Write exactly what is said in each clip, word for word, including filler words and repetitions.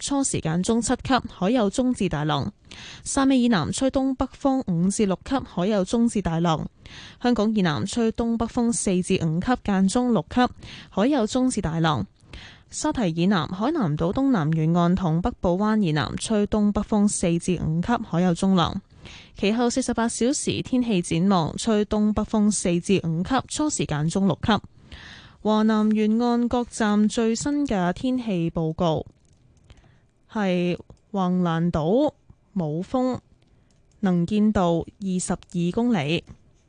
初時間中七級，海有中至大浪。汕尾以南吹東北風五至六級，海有中至大浪。香港以南吹東北風四至五級，間中六級，海有中至大浪。沙堤以南、海南島東南沿岸同北部灣以南吹東北風四至五級，海有中浪。其後四十八小時天氣展望，吹東北風四至五級，初時間中六級。華南沿岸各站最新嘅天氣報告係橫瀾島冇風，能見度二十二公里；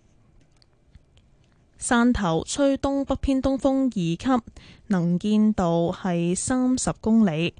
汕頭吹東北偏東風二級，能見度係三十公里，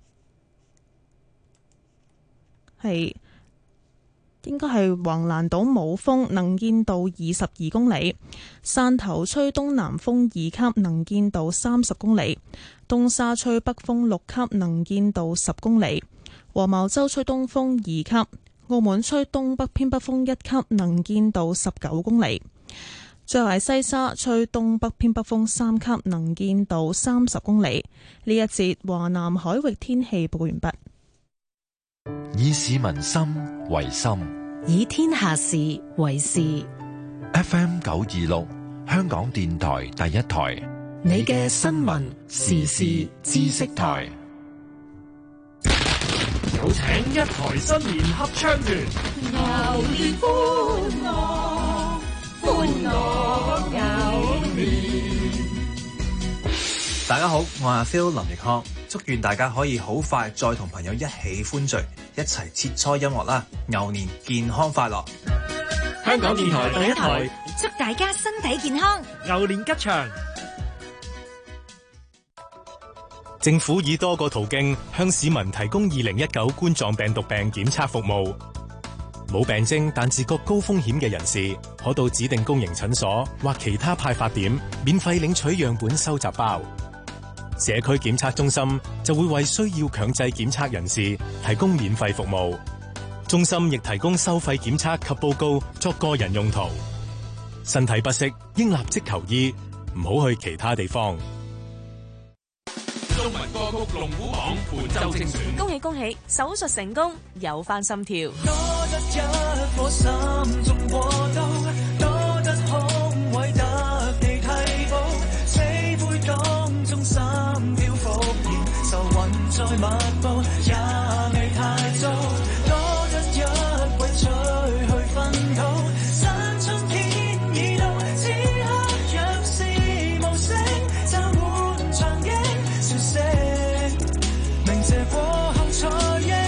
係應該係橫瀾島冇風，能見度二十二公里；汕頭吹東南風二級，能見度三十公里；東沙吹北風六級，能見度十公里；黃茅洲吹東風二級；澳門吹東北偏北風一級，能見度十九公里。最後係西沙吹東北偏北風三級，能見度三十公里。呢一節華南海域天氣報告完畢。 以市民心為心， 以天下事為事。 F M 九二六，香港電台第一台， 你嘅新聞時事知識台。 有請一台新年合唱團， 牛年歡樂，歡樂牛年。 大家好，我係阿 Phil 林奕康，祝願大家可以好快再同朋友一起歡聚，一齊切磋音樂啦！牛年健康快樂！ 香港電台第一台， 祝大家身體健康， 牛年吉祥。 政府以多個途徑向市民提供二零一九冠狀病毒病檢測服務。冇病徵但自覺高風險嘅人士，可到指定公營診所或其他派發點免費領取樣本收集包。社區檢測中心就會為需要強制檢測人士提供免費服務。中心亦提供收費檢測及報告作個人用途。身體不適應立即求醫，唔好去其他地方。 中文歌曲龍虎榜本周精選， 恭喜恭喜，手術成功，有翻心跳。 多得一顆心中過刀，多得空位得你替補，死灰當中心跳復燃，愁雲在密布也未太早，多得一位吹去糞土，新春天已到，此刻若是無聲，就換長影笑聲，鳴謝過後才認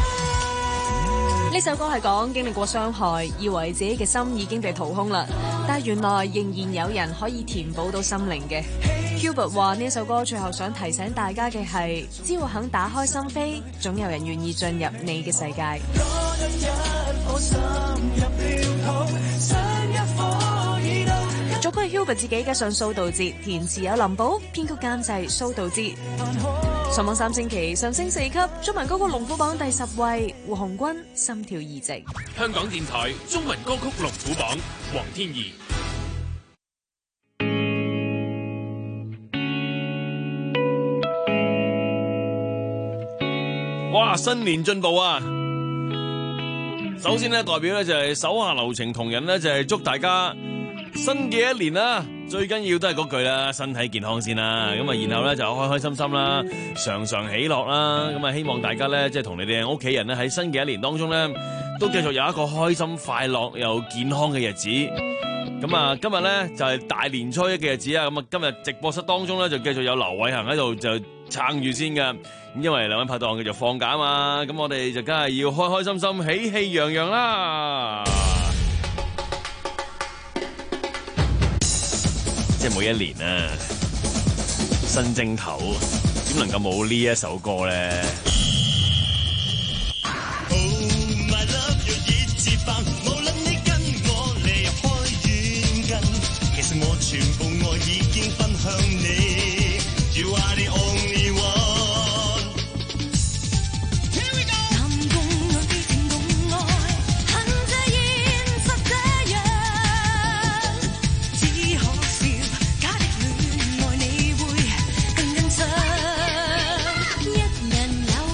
呢首歌係講經歷過傷害，以為自己嘅心已經被掏空啦，但係原來仍然有人可以填補到心靈嘅。Hubert 話呢首歌最後想提醒大家嘅係，只要肯打開心扉，總有人願意進入你嘅世界。作曲係 Hubert 自己嘅上蘇道哲，填詞有林寶，編曲監製蘇道哲。上網三星期上升四級，中文歌曲龍虎榜第十位，胡鴻鈞心跳二席。 香港電台中文歌曲龍虎榜，黃天怡。哇！新年進步啊！首先咧，代表咧就係手下留情同仁咧，就係祝大家新嘅一年啦，最緊要都係嗰句啦，身體健康先啦。咁啊，然後咧就開開心心啦，常常喜樂啦。咁啊，希望大家咧即係同你哋屋企人咧喺新嘅一年當中咧，都繼續有一個開心、快樂又健康嘅日子。咁啊，今日咧就係大年初一嘅日子啊！咁啊，今日直播室當中咧就繼續有劉偉恒喺度就撐住先㗎。咁因為兩位拍檔繼續放假啊嘛，咁我哋就梗係要開開心心、喜氣洋洋啦！即係每一年啊，新正頭點能夠冇呢一首歌咧？ 我全部愛已經分享你 You are the only one Here we go 南共愛非情共愛恨這現實這樣只可笑假的戀愛你會更緊張一人有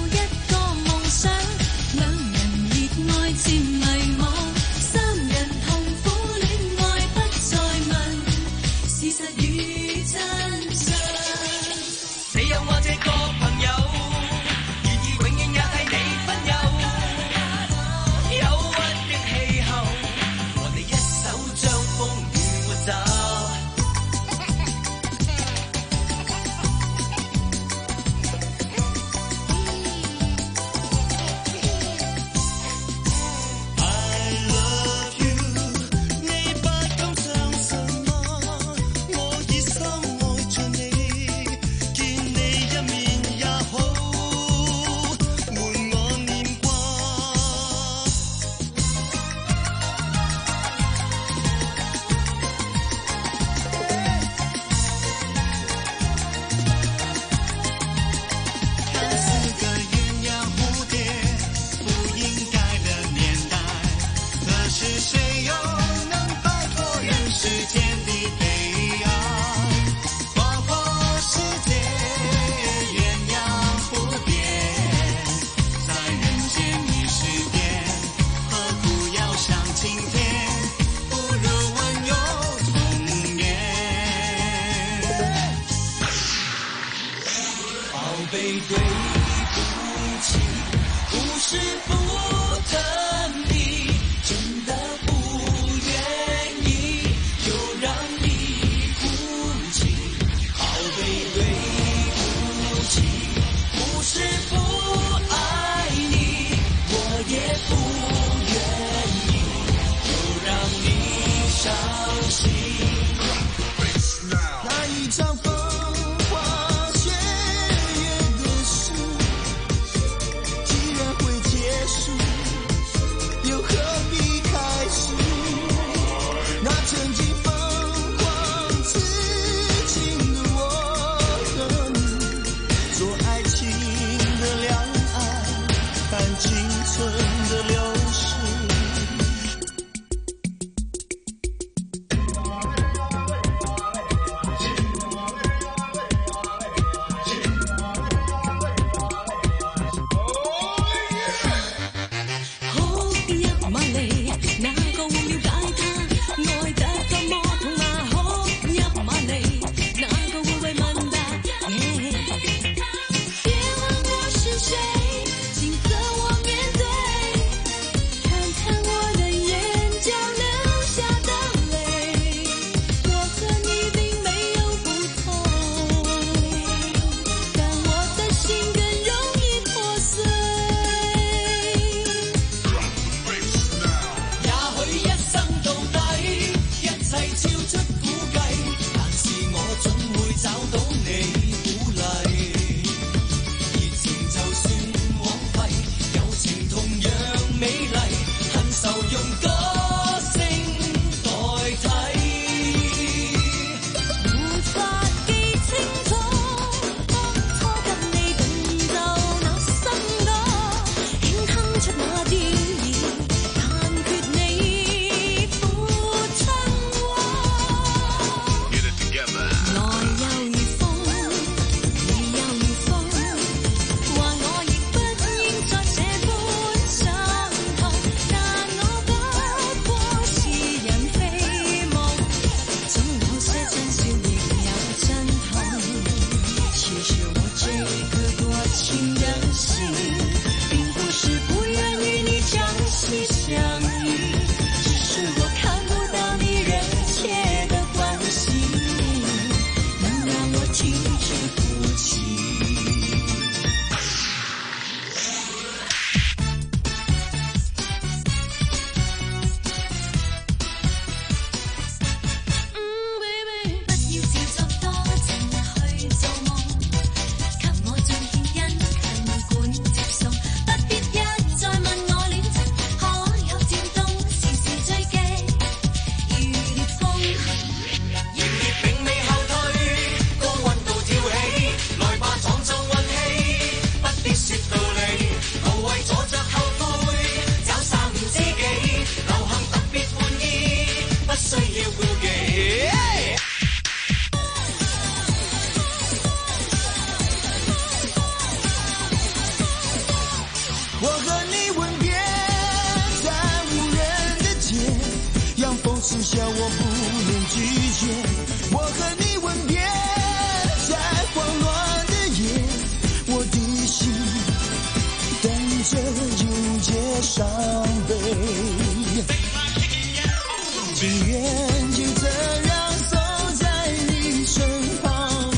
我和你吻別在無人的街，陽風刺笑我不能拒絕。我和你吻別在慌亂的夜，我的心等着迎接傷悲。情願就這樣守在你身旁，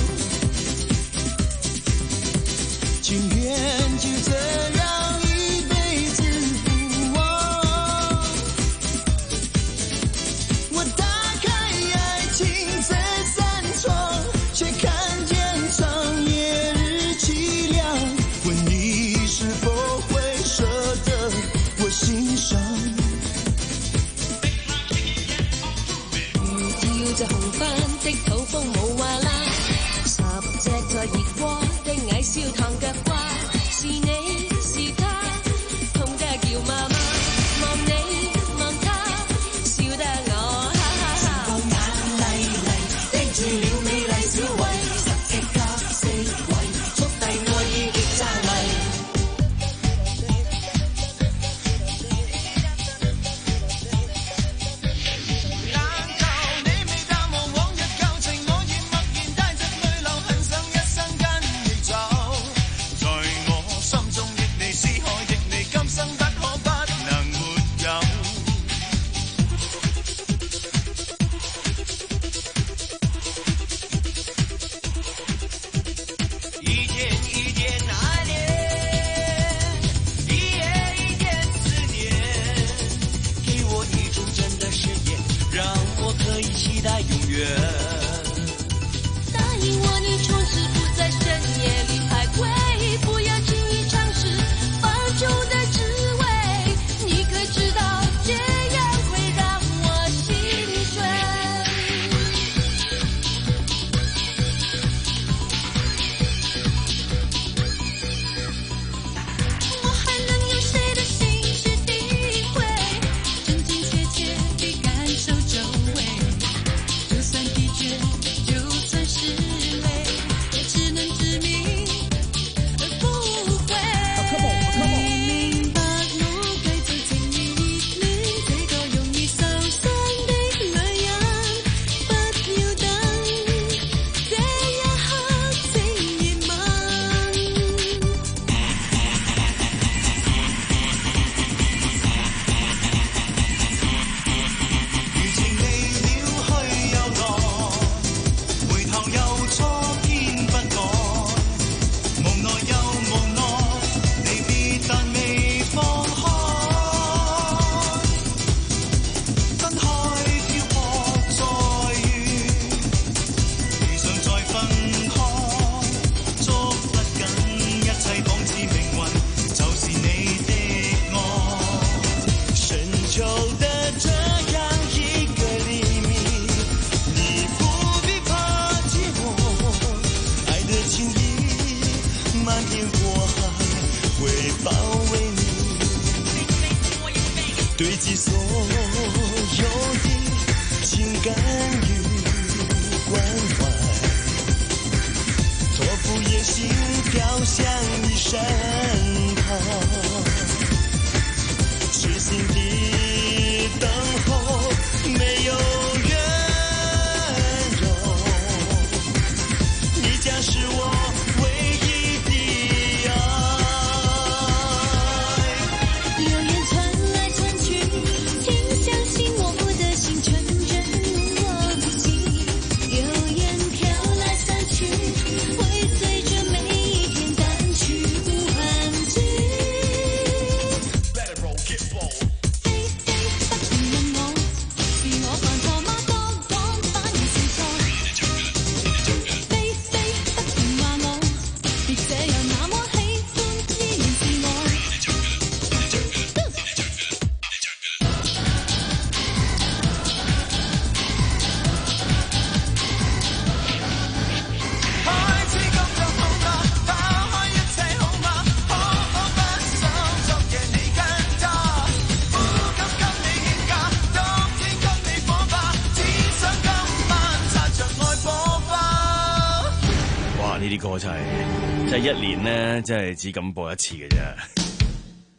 情願就這樣一輩子不忘。我打開愛情這扇窗，卻看見長夜日淒涼。問你是否會捨得我心傷？這紅斑的土風冇話啦，十隻在熱鍋的矮燒燙腳瓜，是你是他，痛得叫媽媽，望你望他，笑得我哈哈哈。成個眼麗麗，盯住了美麗小慧，十隻甲四圍，速遞愛意極炸麗。 呢啲歌真係，即係一年咧，真係只咁播一次嘅啫。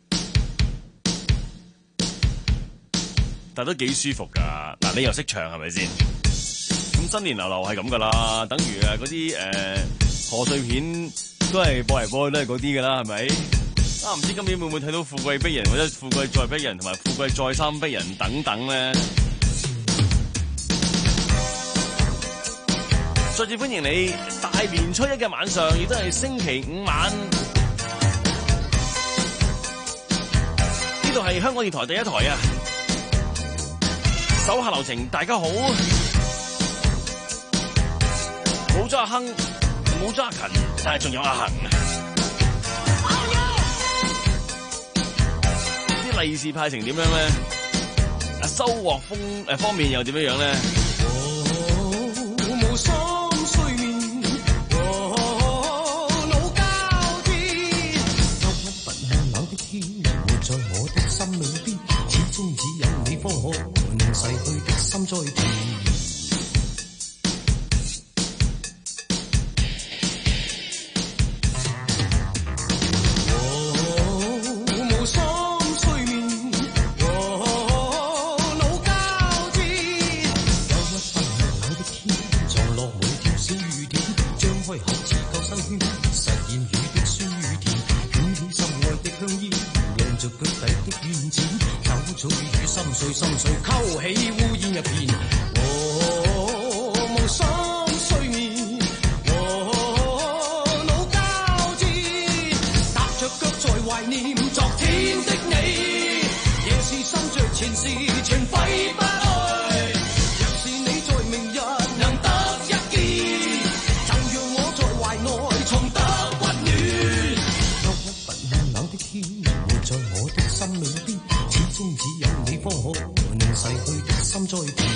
但都幾舒服㗎。嗱，你又識唱係咪先？咁新年流流係咁㗎啦，等於啊嗰啲誒賀歲片都係播嚟播去都係嗰啲㗎啦，係咪？啊，唔知今年會唔會睇到富貴逼人或者富貴再逼人同埋富貴再三逼人等等咧？再次歡迎你大年初一嘅晚上，亦都係星期五晚。呢度係香港電台第一台啊！手下留情，大家好。冇咗阿亨，冇咗阿勤，但係仲有阿恒。啲利是派成點樣咧？啊，收穫豐誒方面又點樣樣咧？ 無心睡眠，老交天，憂鬱不向冷的天，活在我的心裏邊，始終只有你方可令逝去的心再甜。心碎勾起烏煙一片，哦，無心睡眠，哦，腦交戰，踏着腳在懷念昨天的你，夜是心着前事全揮不去，若是你在明日能得一見，就讓我在懷內重得溫暖。憂鬱不向冷的天，活在我的心裏邊，始終只有你方可令逝去的心再甜。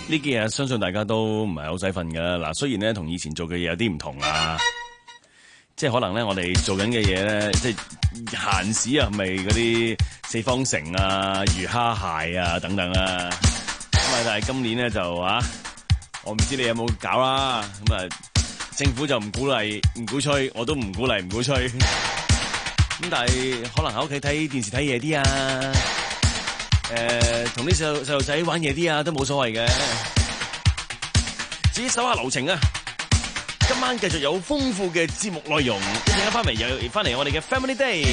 呢幾日相信大家都唔係好使瞓噶啦。嗱，雖然咧同以前做嘅嘢有啲唔同啊，即係可能咧我哋做緊嘅嘢咧，即係閒時啊，咪嗰啲四方城啊、魚蝦蟹啊等等啦。咁啊，但係今年咧就啊，我唔知你有冇搞啦。咁啊，政府就唔鼓勵、唔鼓吹，我都唔鼓勵、唔鼓吹。咁但係可能喺屋企睇電視睇夜啲啊。誒、呃，同啲細路細路仔玩夜啲啊，都冇所謂嘅。至於手下留情啊，今晚繼續有豐富嘅節目內容，一陣間翻嚟又翻嚟我哋嘅 Family Day。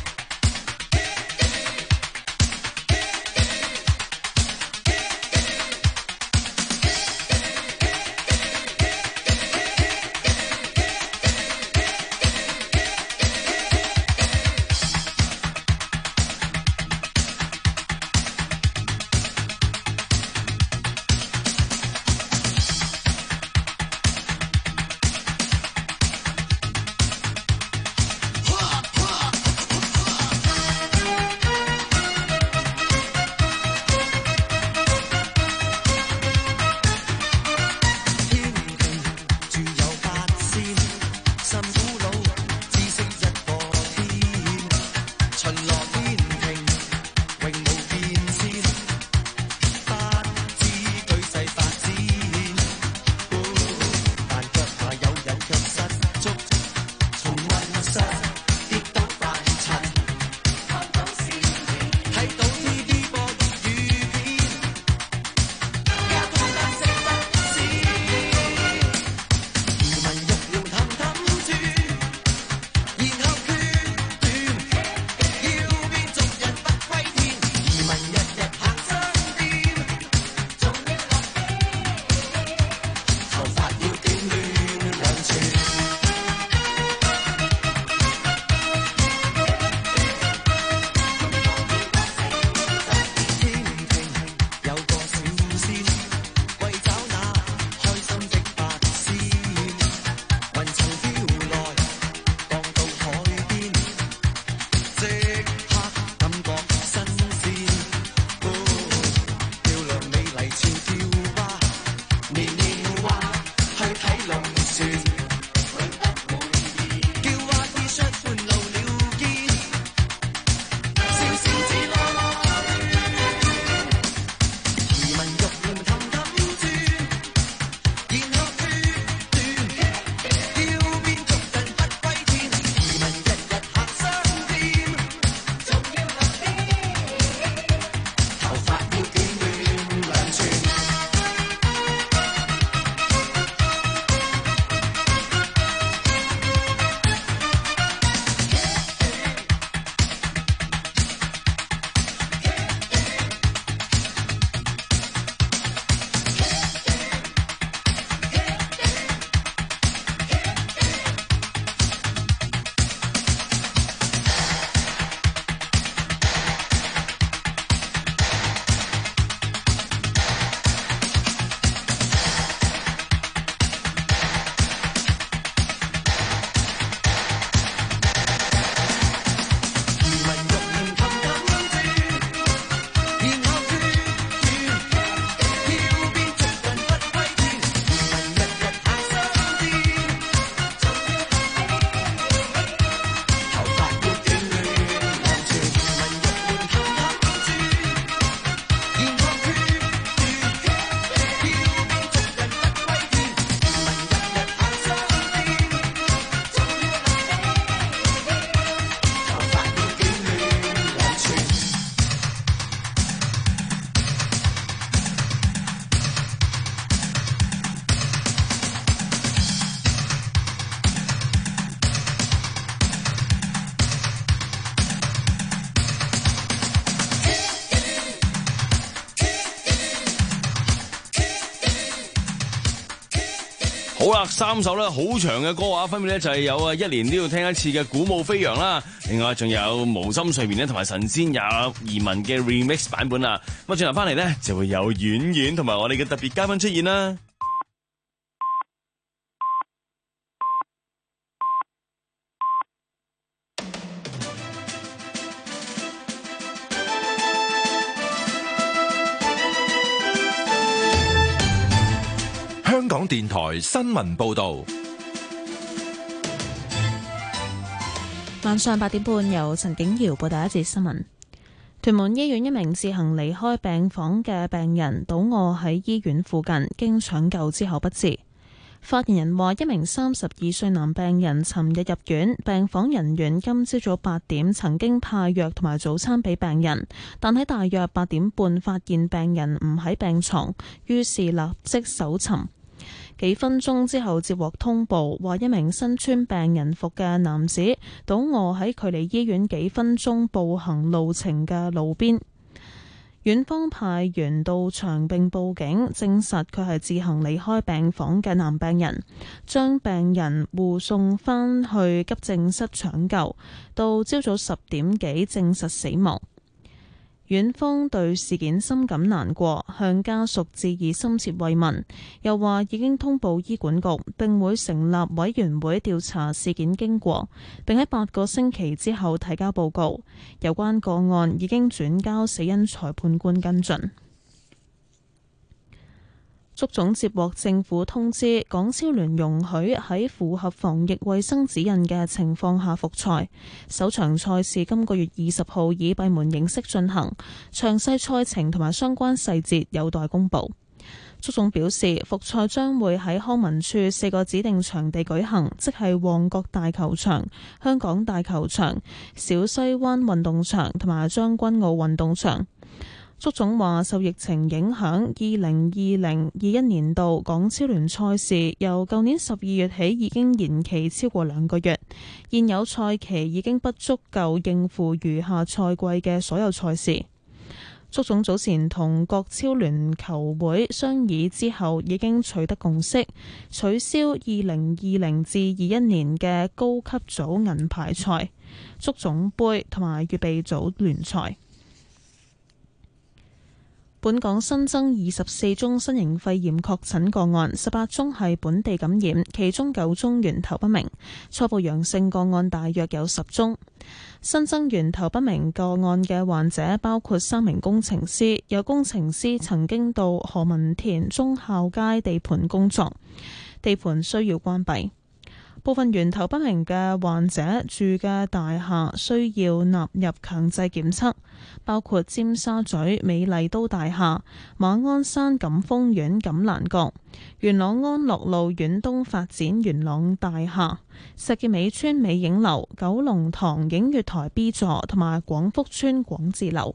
好啦，三首咧好長嘅歌啊，分別咧就係有啊一年都要聽一次嘅鼓舞飛揚啦，另外仲有無心睡眠咧同埋神仙也移民嘅 remix 版本啦。咁啊轉頭翻嚟咧就會有婉婉同埋我哋嘅特別嘉賓出現啦。 電台新聞報道。 晚上八點半，由陳景瑤報道一節新聞。屯門醫院一名自行離開病房嘅病人倒卧喺醫院附近，經搶救之後不治。發言人話，一名三十二歲男病人尋日入院，病房人員今朝早八點曾經派藥同埋早餐俾病人，但喺大約八點半發現病人唔喺病床，於是立即搜尋。幾分鐘之後接獲通報，話一名身穿病人服嘅男子倒卧喺距離醫院幾分鐘步行路程嘅路邊。院方派員到場並報警，證實佢係自行離開病房嘅男病人，將病人護送返去急症室搶救，到朝早十點幾證實死亡。院方對事件深感難過，向家屬致以深切慰問，又話已經通報醫管局，並會成立委員會調查事件經過，並喺八個星期之後提交報告。有關個案已經轉交死因裁判官跟進。足總接獲政府通知，港超聯容許喺符合防疫衛生指引嘅情況下復賽。首場賽事今個月二十號以閉門形式進行，詳細賽程同埋相關細節有待公佈。足總表示，復賽將會喺康文署四個指定場地舉行，即係旺角大球場、香港大球場、小西灣運動場同埋將軍澳運動場。足總話，受疫情影響，二零二零二一年度港超聯賽事由舊年十二月起已經延期超過兩個月，現有賽期已經不足夠應付餘下賽季嘅所有賽事。足總早前同各超聯球會商議之後，已經取得共識，取消二零二零至二一年嘅高級組銀牌賽、足總杯同埋預備組聯賽。本港新增二十四宗新型肺炎確診個案，十八宗係本地感染，其中九宗源頭不明。初步陽性個案大約有十宗。新增源頭不明個案嘅患者包括三名工程師，有工程師曾經到何文田忠孝街地盤工作，地盤需要關閉。部分源頭不明嘅患者住嘅大廈需要納入強制檢測，包括尖沙咀美麗都大廈、馬鞍山錦豐苑錦蘭閣、元朗安樂路遠東發展元朗大廈、石硤尾村美影樓、九龍塘映月台 B 座同埋廣福村廣智樓。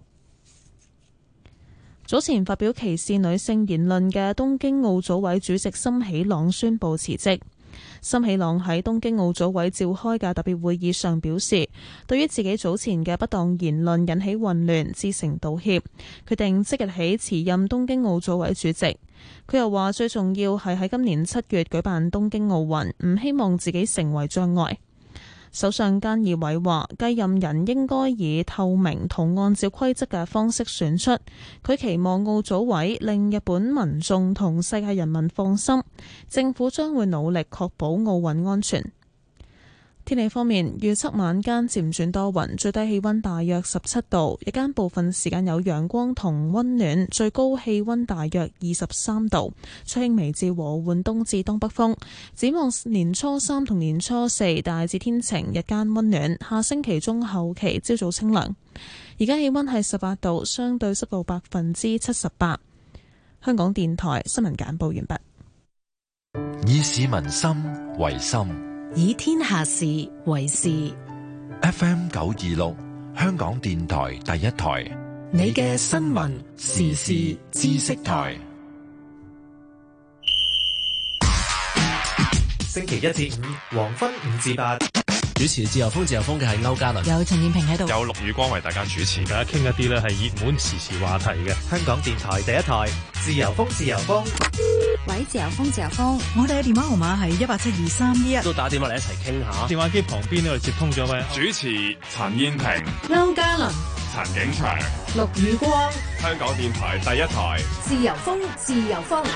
早前發表歧視女性言論嘅東京奧組委主席森喜朗宣布辭職。森喜朗喺東京奧組委召開嘅特別會議上表示，對於自己早前嘅不當言論引起混亂，致誠道歉，決定即日起辭任東京奧組委主席。佢又話，最重要係喺今年七月舉辦東京奧運，唔希望自己成為障礙。首相菅義偉話，繼任人應該以透明同按照規則嘅方式選出。佢期望奧組委令日本民眾同世界人民放心，政府將會努力確保奧運安全。天氣方面，預測晚間漸轉多雲，最低氣溫大約十七度，日間部分時間有陽光同溫暖，最高氣溫大約二十三度，吹輕微至和緩東至東北風。展望年初三同年初四大致天晴，日間溫暖，下星期中後期朝早清涼。而家氣溫係十八度，相對濕度百分之七十八。香港電台新聞簡報完畢。 以市民心為心， 以天下事為事。 F M 九二六，香港電台第一台， 你嘅新聞時事知識台。 星期一至五黃昏五至八， 主持自由風自由風嘅係歐嘉倫， 有陳燕平喺度， 有陸宇光為大家主持， 大家傾一啲咧係熱門時事話題嘅。 香港電台第一台自由風自由風。 喂，自由風自由風， 我哋嘅電話號碼係一八七二三一一， 都打電話嚟一齊傾下。 電話機旁邊呢，我哋接通咗位主持陳燕平、 歐嘉倫、 陳景祥、 陸宇光， 香港電台第一台自由風自由風。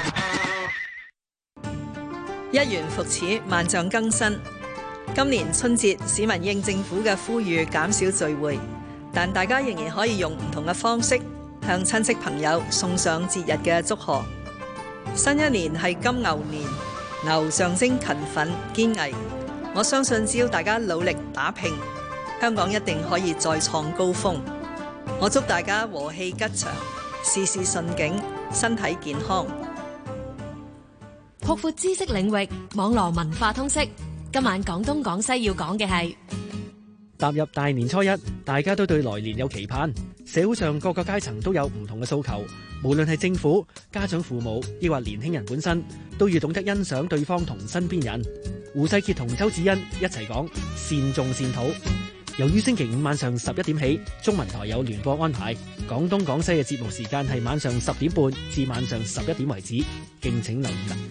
一元復始，萬象更新。今年春節，市民應政府嘅呼籲減少聚會，但大家仍然可以用唔同嘅方式向親戚朋友送上節日嘅祝賀。新一年係金牛年， 牛上升勤奮堅毅。我相信只要大家努力打拼，香港一定可以再創高峰。我祝大家和氣吉祥，事事順境，身體健康。 擴闊知識領域，網絡文化通識。今晚廣東廣西要講嘅係踏入大年初一，大家都對來年有期盼。社會上各個階層都有唔同嘅訴求，無論係政府、家長、父母，抑或年輕人本身，都要懂得欣賞對方同身邊人。胡世傑同周子欣一齊講善種善土。由於星期五晚上十一點起，中文台有聯播安排，廣東廣西嘅節目時間係晚上十點半至晚上十一點為止，敬請留意啦。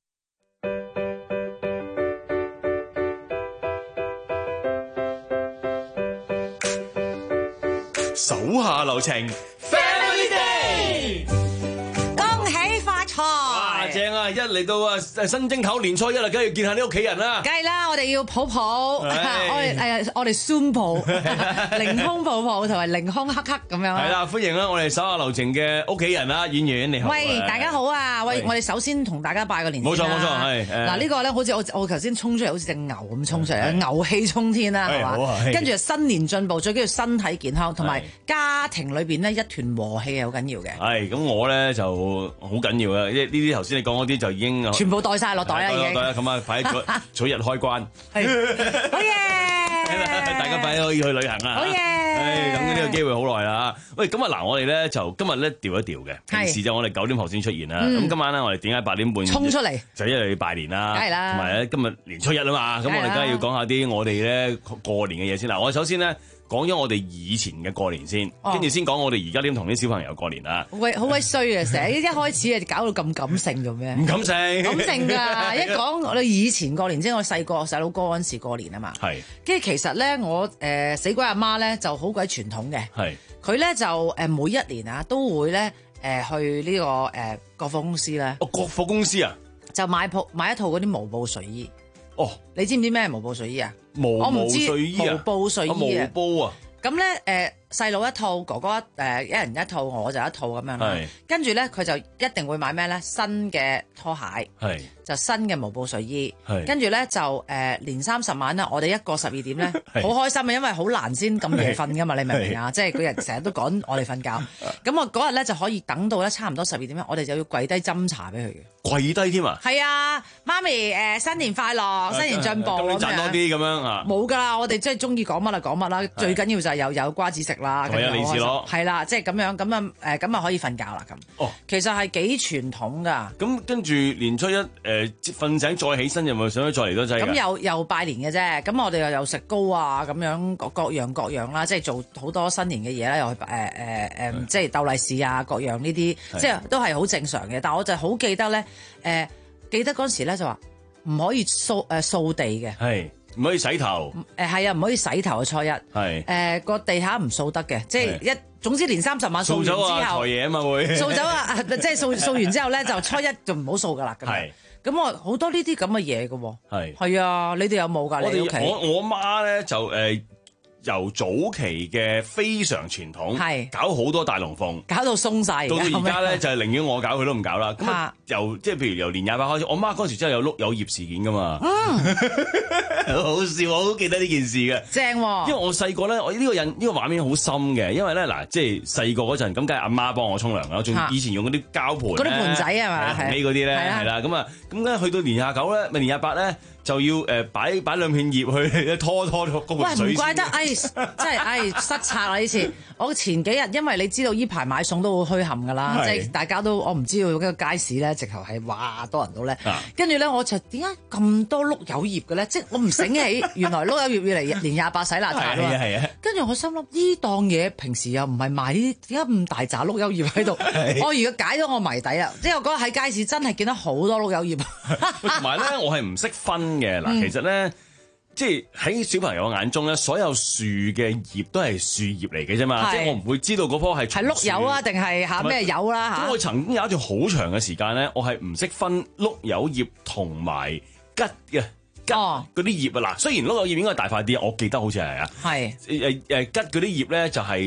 手下留情 ，Family Day， 恭喜發財！ 哇，正啊！一嚟到啊新正頭年初一啦，梗係要見下啲屋企人啦。 梗係啦，我哋要抱抱，我哋誒我哋孫抱，凌空抱抱同埋凌空黑黑咁樣。 係啦，歡迎啦！我哋手下留情嘅屋企人啦，演員你好。 喂，大家好啊！喂，我哋首先同大家拜個年。 冇錯冇錯，係。 嗱呢個咧，好似我我頭先衝出嚟，好似隻牛咁衝出嚟，牛氣沖天啦，係嘛？跟住新年進步，最緊要身體健康，同埋家庭裏邊呢，一團和氣係好緊要嘅。 係咁，我咧就好緊要啊！呢呢啲頭先你講嗰啲就已經全部袋晒落袋啦，已經。 袋啦，咁啊，快啲早日開關。 係，好嘢！ 大家快啲可以去旅行啦。 好嘢！ 誒，等呢個機會好耐啦。喂，咁啊嗱，我哋咧就今日咧調一調嘅，平時就我哋九點後先出現啦。咁今晚咧，我哋點解八點半衝出嚟？ 就因為要拜年啦， 梗係啦。 同埋咧，今日年初一啊嘛，咁我哋梗係要講下啲我哋咧過年嘅嘢先啦。我首先咧。講咗我哋以前嘅過年先，跟住先講我哋而家點同啲小朋友過年啦。 好鬼好鬼衰啊！成日一開始啊，搞到咁感性做咩？ 唔感性， 感性㗎！一講我哋以前過年，即係我細個細佬哥嗰陣時過年啊嘛。係。跟住其實咧，我誒、呃、死鬼阿媽咧就好鬼傳統嘅。係。佢咧就誒每一年啊都會咧誒、呃、去呢、這個誒、呃、國貨公司咧。 哦，國貨公司啊！ 就買鋪買一套嗰啲毛布睡衣。哦。你知唔知咩毛布睡衣啊？ 毛毛睡衣啊！ 毛布睡衣啊！ 毛布啊！ 咁咧誒細佬一套，哥哥誒、呃、一人一套，我就一套咁樣啦。跟住咧佢就一定會買咩咧？新嘅拖鞋，係就新嘅毛布睡衣。跟住咧就誒、呃、年三十晚啦，我哋一過十二點咧，好開心啊，因為好難先咁夜瞓噶嘛，你明唔明啊？即係嗰日成日都趕我哋瞓覺。咁我嗰日咧就可以等到咧差唔多十二點咧，我哋就要跪低斟茶俾佢嘅。 跪低添啊！ 係啊，媽咪誒、呃、新年快樂，新年進步咁樣。 賺多啲咁樣啊！ 冇㗎啦，我哋即係中意講乜啦講乜啦，最緊要就係有有瓜子食啦， 係啊，利是咯， 係啦，即係咁樣咁啊誒咁啊可以瞓覺啦咁。哦，其實係幾傳統㗎。 咁跟住年初一誒瞓醒再起身，有冇想再嚟多劑㗎？ 咁又又拜年嘅啫，咁我哋又又食糕啊，咁樣各各樣各樣啦，即係做好多新年嘅嘢啦，又去誒誒誒，即係鬥利是啊，各樣呢啲，即係都係好正常嘅。但係我就好記得咧，誒、呃、記得嗰陣時咧就話唔可以掃誒掃地嘅。係。 唔可以洗頭， 誒係啊，唔可以洗頭啊！初一係誒個地下唔掃得嘅，即係一總之年三十晚掃完之後， 掃走嘢啊嘛會掃走啊！即係掃掃完之後咧，就初一就唔好掃噶啦。係咁我好多呢啲咁嘅嘢嘅喎。係係啊，你哋有冇㗎？你屋企我我媽咧就誒。呃由早期嘅非常傳統，係搞好多大龍鳳， 搞到鬆晒。 到到而家咧就係寧願我搞佢都唔搞啦。咁啊由即係譬如由年廿八開始，我媽嗰時真係有碌柚葉事件噶嘛，嗯、好笑，我好記得呢件事嘅。 正、啊， 因為我細個咧，我呢個印呢、呢個畫面好深嘅，因為咧嗱，即係細個嗰陣咁，梗係阿媽幫我沖涼啦，仲以前用嗰啲膠盤， 嗰啲盤仔係嘛， 紅尾嗰啲咧係啦，咁啊咁咧去到年廿九咧，咪年廿八咧。就要誒擺擺兩片葉去拖拖嗰盆水。喂，唔怪得，哎，真係哎失策啦呢次。我前幾日因為你知道依排買餸都好墟冚㗎啦，即係大家都我唔知道嗰個街市咧，直頭係哇多人到咧。跟住咧我就點解咁多碌柚葉嘅咧？即係我唔醒起，原來碌柚葉要嚟年廿八洗邋遢啊！係啊，跟住我心諗呢檔嘢平時又唔係賣呢啲，點解咁大紮碌柚葉喺度？我如果解咗我謎底啊！即係我嗰日喺街市真係見到好多碌柚葉。 同埋咧，我係唔識分嘅嗱，嗯、其實咧。即係喺小朋友眼中咧，所有樹嘅葉都係樹葉嚟嘅啫嘛，即係我唔會知道嗰棵係係碌柚啊，定係嚇咩柚啦嚇。 咁我曾經有一段好長嘅時間咧，我係唔識分碌柚葉同埋桔嘅桔嗰啲葉啊嗱。雖然碌柚葉應該大塊啲，我記得好似係啊。係誒誒桔嗰啲葉咧就係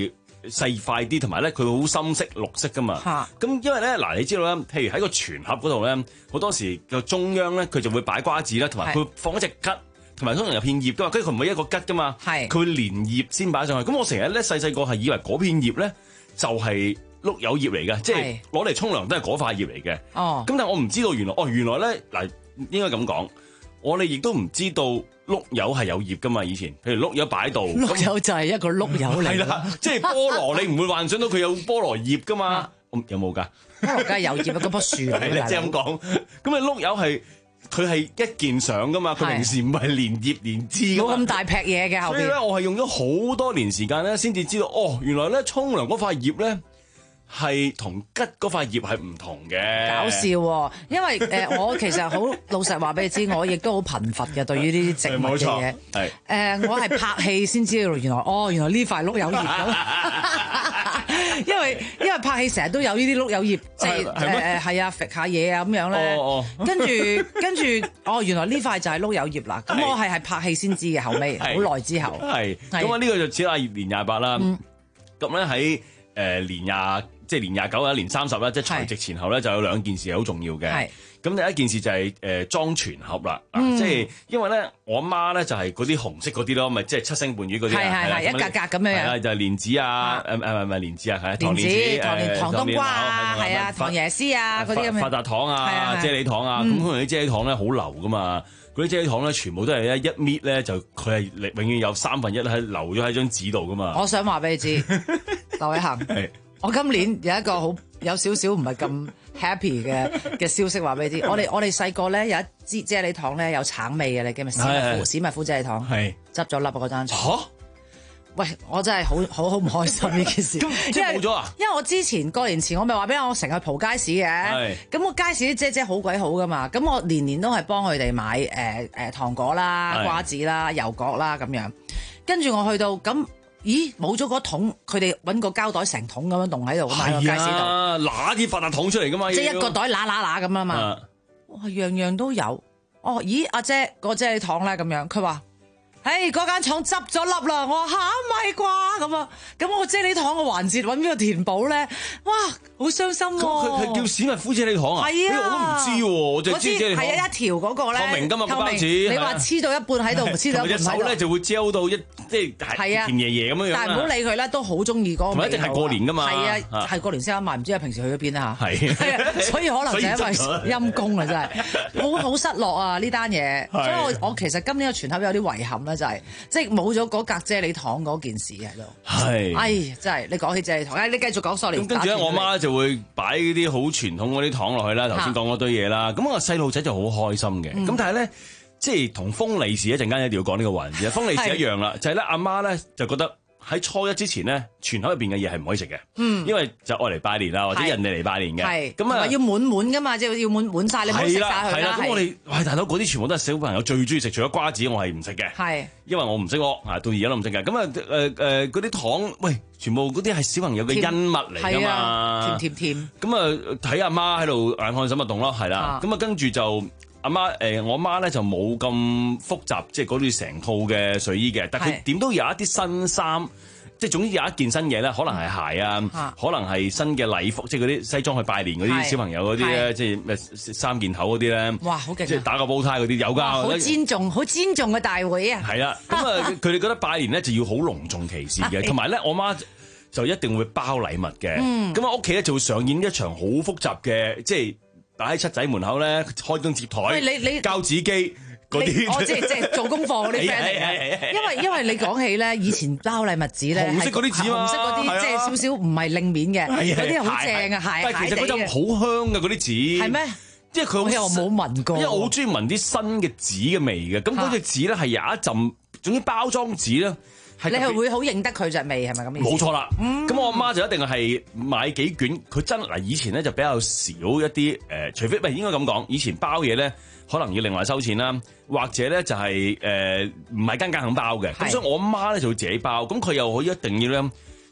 細塊啲，同埋咧佢好深色綠色噶嘛。咁因為咧嗱，你知道啦，譬如喺個全盒嗰度咧，好多時個中央咧佢就會擺瓜子啦，同埋佢放一隻桔，同埋通常有片葉噶嘛，跟住佢唔會一個桔噶嘛，佢會連葉先擺上去。咁我成日咧細細個係以為嗰片葉咧就係碌柚葉嚟嘅，即係攞嚟沖涼都係嗰塊葉嚟嘅。哦，咁但係我唔知道原來哦原來咧嗱應該咁講，我哋亦都唔知道碌柚係有葉噶嘛。以前譬如碌柚擺度， 碌柚就係一個碌柚嚟。 係啦，即係菠蘿，你唔會幻想到佢有菠蘿葉噶嘛？有冇㗎？ 菠蘿梗係有葉啊，嗰棵樹嚟嘅。 即係咁講，咁啊碌柚係佢係一件相噶嘛，佢平時唔係連葉連枝㗎嘛。 冇咁大劈嘢嘅後邊。 所以咧，我係用咗好多年時間咧，先至知道哦，原來咧沖涼嗰塊葉咧。係同桔嗰塊葉係唔同嘅， 搞笑喎、哦！因為誒、呃，我其實好老實話俾你知，我亦都好貧乏嘅對於呢啲植物嘅嘢。係誒、呃，我係拍戲先知道原來哦，原來呢塊碌柚葉咁。因為因為拍戲成日都有呢啲碌柚葉，即係誒係啊，揈下嘢啊咁樣咧。哦哦。跟住跟住，哦，原來呢塊就係碌柚葉啦。咁我係係拍戲先知嘅，後尾好耐之後。係。咁啊，呢個就似阿年廿八啦。咁咧喺誒年廿。即係年廿九啊，年三十啦，即係除夕前後咧，就有兩件事係好重要嘅。咁第一件事就係誒裝全盒啦，嗯、即係因為咧我阿媽咧就係嗰啲紅色嗰啲咯，咪即係七星半魚嗰啲，係係係一格格咁樣樣，就係蓮子啊，誒誒唔係蓮子啊，係糖蓮子、糖蓮糖冬瓜啊，係啊，糖椰絲啊嗰啲咁嘅發達糖啊、啫喱糖啊，咁可能啲啫喱糖咧好流噶嘛，嗰啲啫喱糖咧全部都係咧一搣咧就佢係永遠有三分一喺留咗喺張紙度噶嘛。我想話俾你知，劉偉恒。我今年有一個好有少少唔係咁 happy 嘅嘅消息話俾你知，我哋我哋細個咧有一支啫喱糖咧有橙味嘅，你記唔記得？史密夫史密夫啫喱糖係執咗粒嗰間廠。嚇！喂，我真係好好好唔開心呢件事。即係冇咗啊！因為我之前過年前我咪話俾你我成日蒲街市嘅，咁我街市啲姐姐好鬼好噶嘛，咁我年年都係幫佢哋買誒誒、呃、糖果啦、瓜子啦、油角啦咁樣，跟住我去到咁。咦，冇咗嗰桶，佢哋揾個膠袋成桶咁樣凍喺度，喺個街市度，揦啲發達糖出嚟噶嘛，即係一個袋揦揦揦咁啊嘛，哇，樣樣都有。哦，咦，阿姐，個啫喱糖咧咁樣，佢話。誒嗰間廠執咗笠啦！我話嚇唔係啩咁啊！咁我啫喱糖嘅環節揾邊個填補咧？哇，好傷心喎！佢佢叫史密夫啫喱糖啊？係啊，我都唔知喎，我就知啫喱糖。係啊，一條嗰個咧，透明㗎嘛個包子。你話黐到一半喺度，黐到一半喺度。隻手咧就會焦到一即係甜爺爺咁樣樣。但係唔好理佢啦，都好中意嗰個味道。同埋一定係過年㗎嘛。係啊，係過年先啱賣，唔知係平時去咗邊啊嚇？係。係啊，所以可能就因為陰公啊，真係好好失落啊呢單嘢。所以我我其實今年嘅全盒有啲遺憾啦。就係即係冇咗嗰格啫喱糖嗰件事喺度，係，哎，真係你講起啫喱糖，哎，你繼續講 sorry。咁跟住咧，我媽就會擺啲好傳統嗰啲糖落去啦。頭先講嗰堆嘢啦，咁我細路仔就好開心嘅。咁、嗯、但係咧，即係同封利是一陣間一定要講呢個環節。封利是一樣啦，就係咧阿媽咧就覺得。喺初一之前咧，全盒入邊嘅嘢係唔可以食嘅，嗯，因為就愛嚟拜年啦，或者人哋嚟拜年嘅，係咁啊，要滿滿噶嘛，即係要滿滿曬，你唔好食曬佢啦。咁我哋喂大佬嗰啲全部都係小朋友最中意食，除咗瓜子我係唔食嘅，係，因為我唔識喎，啊到而家都唔識嘅。咁啊誒誒嗰啲糖，喂，全部嗰啲係小朋友嘅恩物嚟㗎嘛，甜甜甜。咁啊睇阿媽喺度眼看手勿動咯，係啦，咁啊跟住就。阿媽誒，我媽咧就冇咁複雜，即係嗰啲成套嘅睡衣嘅，但佢點都有一啲新衫，即係總之有一件新嘢咧，可能係鞋啊，可能係新嘅禮服，即係嗰啲西裝去拜年嗰啲小朋友嗰啲咧，即係咩三件頭嗰啲咧，哇，好勁！即係打個煲呔嗰啲有㗎，好尊重，好尊重嘅大會啊！係啦，咁啊，佢哋覺得拜年咧就要好隆重其事嘅，同埋咧我媽就一定會包禮物嘅，咁啊屋企咧就會上演一場好複雜嘅，即係。擺喺七仔門口咧，開燈接台，你你交紙機嗰啲，我即係即係做功課嗰啲 friend 嚟嘅。因為因為你講起咧，以前包禮物紙咧，紅色嗰啲紙嘛，紅色嗰啲即係少少唔係令面嘅，嗰啲好正啊，係。但係其實嗰陣好香嘅嗰啲紙，係咩？即係佢又冇聞過，因為我好中意聞啲新嘅紙嘅味嘅。咁嗰隻紙咧係有一陣，總之包裝紙咧。你係會好認得佢隻味係咪咁意思？冇錯啦，咁、嗯、我阿媽就一定係買幾卷，佢真嗱以前咧就比較少一啲誒、呃，除非唔係應該咁講，以前包嘢咧可能要另外收錢啦，或者咧就係誒唔係間間肯包嘅，咁所以我阿媽咧就會自己包，咁佢又可以一定要咧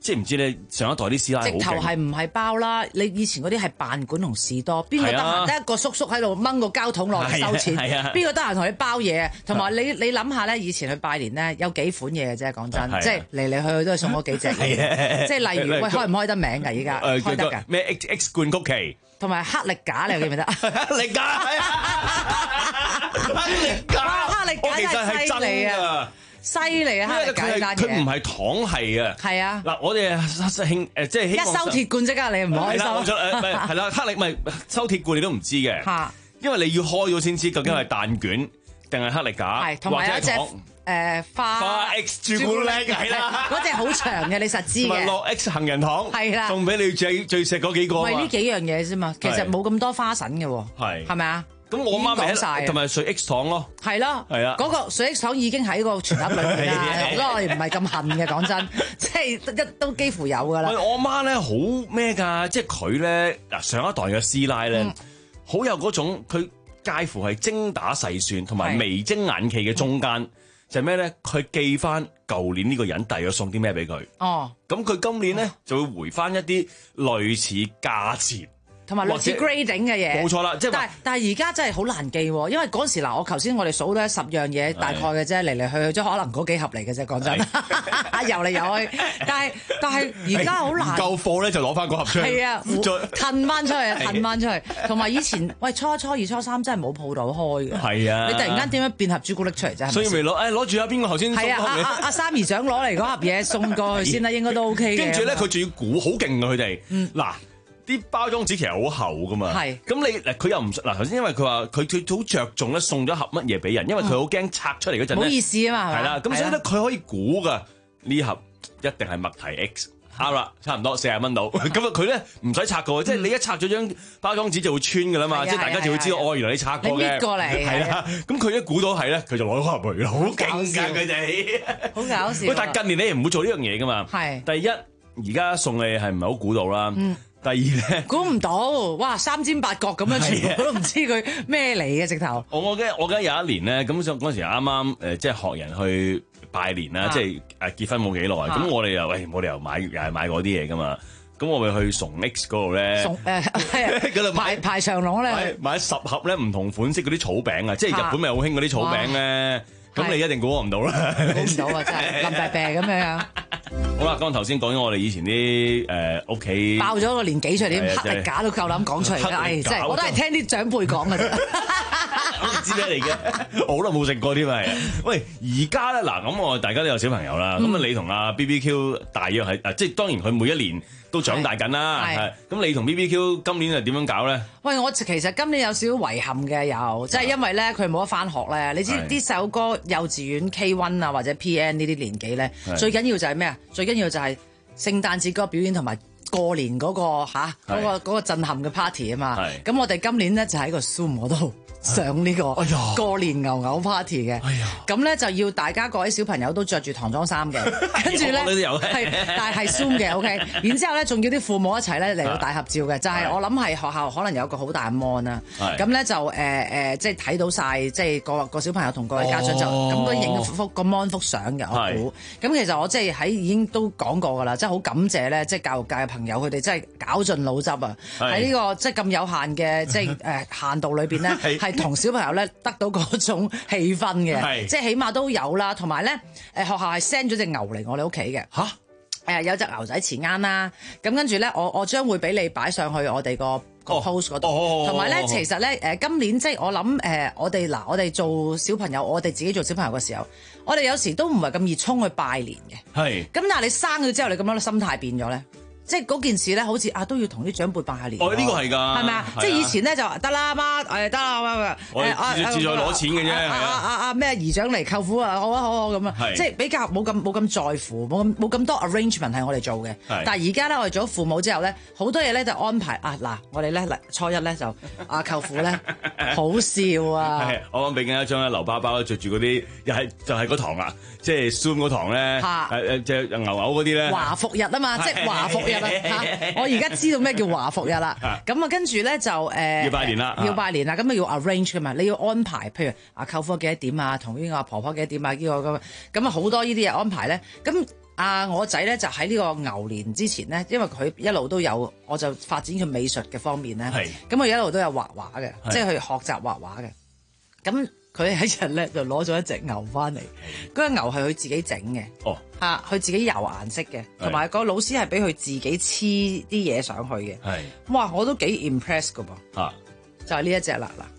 即係唔知你上一代啲師奶直頭係唔係包啦？你以前嗰啲係辦館同士多，邊個得閒得一個叔叔喺度掹個膠桶落嚟收錢？邊個得閒同你包嘢？同埋你你諗下咧，以前去拜年咧有幾款嘢嘅啫，講真，即係嚟嚟去去都係送嗰幾隻嘢。即係例如喂，開唔開得名㗎？依家開得㗎。 咩 X X 罐曲奇同埋黑力架，你記唔記得？ 黑力架係啊，黑力架， 黑力架其實係真㗎。 犀利啊！黑力架呢單嘢， 佢唔係糖係啊。係啊。 嗱，我哋興誒即係一收鐵罐即刻你唔開心。 係啦，黑力咪收鐵罐你都唔知嘅。嚇。因為你要開咗先知究竟係蛋卷定係黑力架，或者係糖。 誒花花 X 朱古力係啦， 嗰隻好長嘅，你實知嘅。 同埋落 X 杏仁糖係啦， 送俾你最最錫嗰幾個。 係呢幾樣嘢啫嘛，其實冇咁多花神嘅喎。 係係咪啊？ 咁我媽咪晒， 同埋水 X 糖咯。係咯，係啊，嗰個水 X 糖已經喺個全盒裏面啦。嗰個我哋唔係咁恨嘅，講真，即係一都幾乎有㗎啦。 我媽咧好咩㗎？即係佢咧嗱上一代嘅師奶咧，好有嗰種佢介乎係精打細算同埋眉精眼企嘅中間。就係咩咧？佢記翻舊年呢個人遞咗送啲咩俾佢。哦，咁佢今年咧、哦、就會回翻一啲類似價錢同埋類似 grading 嘅嘢。 冇錯啦，即係但係但係而家真係好難記喎，因為嗰陣時嗱，我頭先我哋數咗十樣嘢大概嘅啫，嚟嚟去去即可能嗰幾盒嚟嘅啫，講真，遊嚟遊去。但係但係而家好難。 夠貨咧就攞翻嗰盒出嚟。係啊， 褪翻出去，褪翻出去。同埋以前喂初一初二初三真係冇鋪頭開嘅。 係啊。 你突然間點樣變盒朱古力出嚟啫？ 所以咪攞誒攞住啊！邊個頭先？ 係啊！阿阿阿三姨想攞嚟嗰盒嘢送過去先啦，應該都 OK 嘅。 跟住咧，佢仲要估好勁啊！佢哋嗱。啲包裝紙其實好厚噶嘛，咁你嗱佢又唔嗱頭先，因為佢話佢佢好着重咧送咗盒乜嘢俾人，因為佢好驚拆出嚟嗰陣咧， 唔好意思啊嘛， 係啦，咁所以咧佢可以估噶呢盒一定係麥提 X， 啱啦，差唔多四十蚊到，咁啊佢咧唔使拆過，即係你一拆咗張包裝紙就會穿噶啦嘛，即係大家就會知道哦，原來你拆過嘅， 你搣過嚟， 係啦，咁佢一估到係咧，佢就攞咗盒嚟啦，好勁㗎佢哋， 好搞笑。 喂，但係近年你唔會做呢樣嘢噶嘛， 係第一而家送你係唔係好估到啦？第二咧， 估唔到，哇三尖八角咁樣，全部都唔知佢咩嚟嘅直頭。 我我記得我記得有一年咧，咁嗰陣時啱啱誒即係學人去拜年啦，即係誒結婚冇幾耐，咁我哋又喂冇理由買又係買嗰啲嘢噶嘛，咁我咪去崇 X 嗰度咧， 崇誒嗰度排排長龍咧， 買十盒咧唔同款式嗰啲草餅啊，即係日本咪好興嗰啲草餅咧，咁你一定估唔到啦， 估唔到啊真係冧病病咁樣。 好啦，咁頭先講咗我哋以前啲誒屋企爆咗個年紀出嚟，啲黑力架都夠膽講出嚟嘅，唉，真係我都係聽啲長輩講嘅啫。 我唔知咩嚟嘅，好耐冇食過添啊！喂，而家咧嗱，咁我大家都有小朋友啦，咁啊、嗯、你同阿 B B Q 大約係啊，即係當然佢每一年都長大緊啦，係咁你同 B B Q 今年係點樣搞咧？喂， 我其實今年有少少遺憾嘅，又即係因為咧佢冇得翻學咧。你知啲細佬哥幼稚園 K 一 啊或者 P N 呢啲年紀咧，最緊要就係咩啊？最緊要就係聖誕節嗰個表演同埋過年嗰、嗰個嚇嗰、嗰個嗰個震撼嘅 party 啊嘛。咁我哋今年咧就喺個 Zoom 嗰度上呢個過年牛牛 party 嘅。咁咧、哎、就要大家各位小朋友都着住唐裝衫嘅，跟住咧係但係係 Zoom 嘅 OK。然之後咧仲要啲父母一齊咧嚟到大合照嘅，就係、是、我諗係學校可能有個好大嘅 mon 啦。咁咧就誒誒、呃、即係睇到晒，即係個個小朋友同各位家長就咁都影幅個 mon 幅相嘅。我估咁其實我即係喺已經都講過㗎啦，即係好感謝咧，即係教育界嘅朋友佢哋真係絞盡腦汁啊！喺呢個即係咁有限嘅即係誒限度裏邊咧，係同小朋友咧得到嗰種氣氛嘅，即係起碼都有啦。同埋咧誒學校係 send 咗隻牛嚟我哋屋企嘅嚇誒有隻牛仔錢罌啦，咁跟住咧我我將會俾你擺上去我哋個個 post 嗰度，同埋咧其實咧誒今年即係我諗誒我哋嗱我哋做小朋友，我哋自己做小朋友嘅時候，我哋有時都唔係咁熱衷去拜年嘅，係咁但係你生咗之後，你咁樣嘅心態變咗咧。即係嗰件事咧，好似啊都要同啲長輩拜下年。哦，呢個係㗎，係咪啊？即係以前咧就得啦，媽誒得啦，媽我哋志在攞錢嘅啫，係啊。 阿阿咩姨丈嚟舅父啊，好啊好啊咁啊，即係比較冇咁冇咁在乎，冇咁冇咁多 arrangement 係我哋做嘅。但係而家咧，我哋做咗父母之後咧，好多嘢咧就安排啊嗱，我哋咧嚟初一咧就阿舅父咧好笑啊！ 係，我啱俾緊一張咧，劉爸爸着住嗰啲又係就係嗰堂啊，即係 Zoom 嗰堂咧，誒誒即係牛牛嗰啲咧。 華服日啊嘛，即係華服日。我而家知道咩叫華服日啦，咁啊跟住咧就誒、呃、 要拜年啦， 要拜年啦，咁啊要 arrange 噶嘛，你要安排，譬如啊舅父幾多點啊，同邊個婆婆幾多點啊，呢、呢個咁，咁啊好多呢啲嘢安排咧，咁啊，我仔咧就喺呢個牛年之前咧，因為佢一路都有，我就發展佢美術嘅方面咧。係。咁佢一路都有畫畫嘅，即係去學習畫畫嘅。咁佢喺日咧就攞咗一隻牛翻嚟，嗰隻牛係佢自己整嘅。哦。嚇，佢自己油顏色嘅，同埋個老師係俾佢自己黐啲嘢上去嘅。係。哇！我都幾 impress 噶噃。嚇。就係呢一隻啦嗱。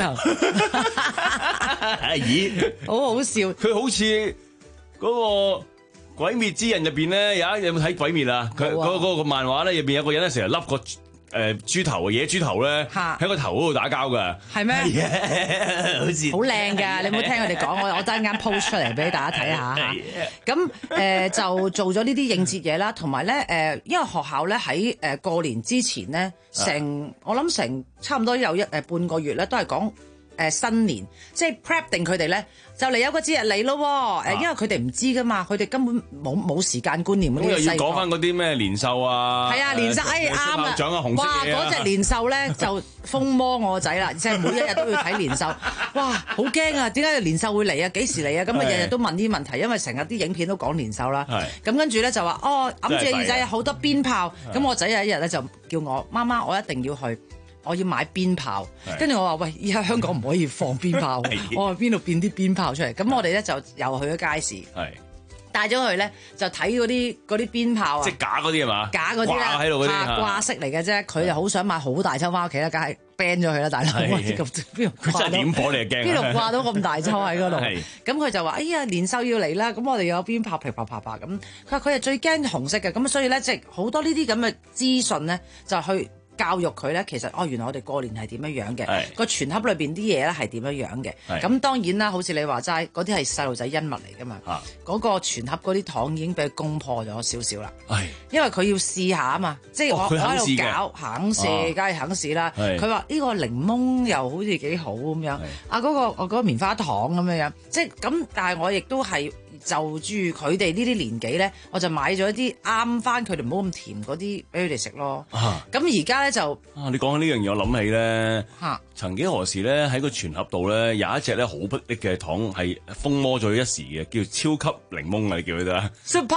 咦，好好笑！ 佢好似嗰個鬼滅之刃入邊咧，有一有冇睇鬼滅啊？佢嗰嗰個漫畫咧入邊有個人咧成日笠個誒豬頭野豬頭咧，喺個頭嗰度打交噶。係咩？好似好靚㗎！你有冇聽佢哋講？我我等陣間 post 出嚟俾大家睇下嚇。咁誒就做咗呢啲應節嘢啦，同埋咧誒，因為學校咧喺誒過年之前咧，成我諗成差唔多有一誒半個月咧，都係講誒新年，即係 prep 定佢哋咧。就嚟有個節日嚟咯，誒、啊，因為佢哋唔知噶嘛，佢哋根本冇冇時間觀念。咁又要講翻嗰啲咩年獸啊？ 係啊，年獸，哎啱啊！ 獎啊，紅色嘢啊！ 哇，嗰隻年獸咧就瘋魔我個仔啦，即係每一日都要睇年獸。哇，好驚啊！點解年獸會嚟啊？幾時嚟啊？咁啊，日日都問啲問題，因為成日啲影片都講年獸啦。係。咁跟住咧就話，哦，揞住耳仔有好多鞭炮。咁我仔有一日咧就叫我媽媽，我一定要去。我要買鞭炮，跟住我話喂，而家香港唔可以放鞭炮，我話邊度變啲鞭炮出嚟？咁我哋咧就又去咗街市，帶咗佢咧就睇嗰啲嗰啲鞭炮啊， 即係假嗰啲係嘛？ 假嗰啲啦， 喺度嗰啲掛飾嚟嘅啫。佢就好想買好大抽翻屋企啦，梗係 ban 咗佢啦，大佬。邊度佢真係點火你係驚？ 邊度掛到咁大抽喺嗰度？咁佢就話：哎呀，年獸要嚟啦！咁我哋有鞭炮噼啪啪啪咁。佢話佢係最驚紅色嘅，咁所以咧即係好多呢啲咁嘅資訊咧就去。教育佢咧，其實哦，原來我哋過年係點樣樣嘅，個全盒裏邊啲嘢咧係點樣樣嘅。咁當然啦，好似你話齋，嗰啲係細路仔恩物嚟噶嘛。嗰個全盒嗰啲糖已經俾佢攻破咗少少啦。因為佢要試下啊嘛，即係我我喺度搞，肯試，梗係肯試啦。佢話呢個檸檬又好似幾好咁樣，啊嗰個我嗰個棉花糖咁樣樣，即係咁。但係我亦都係就住佢哋呢啲年紀咧，我就買咗一啲啱翻佢哋唔好咁甜嗰啲俾佢哋食咯。咁而家咧就啊，你講緊呢樣嘢，我諗起咧，曾幾何時咧喺個全盒度咧有一隻咧好霹靂嘅糖係瘋魔咗一時嘅，叫超級檸檬啊！你記唔記得啊 ？Super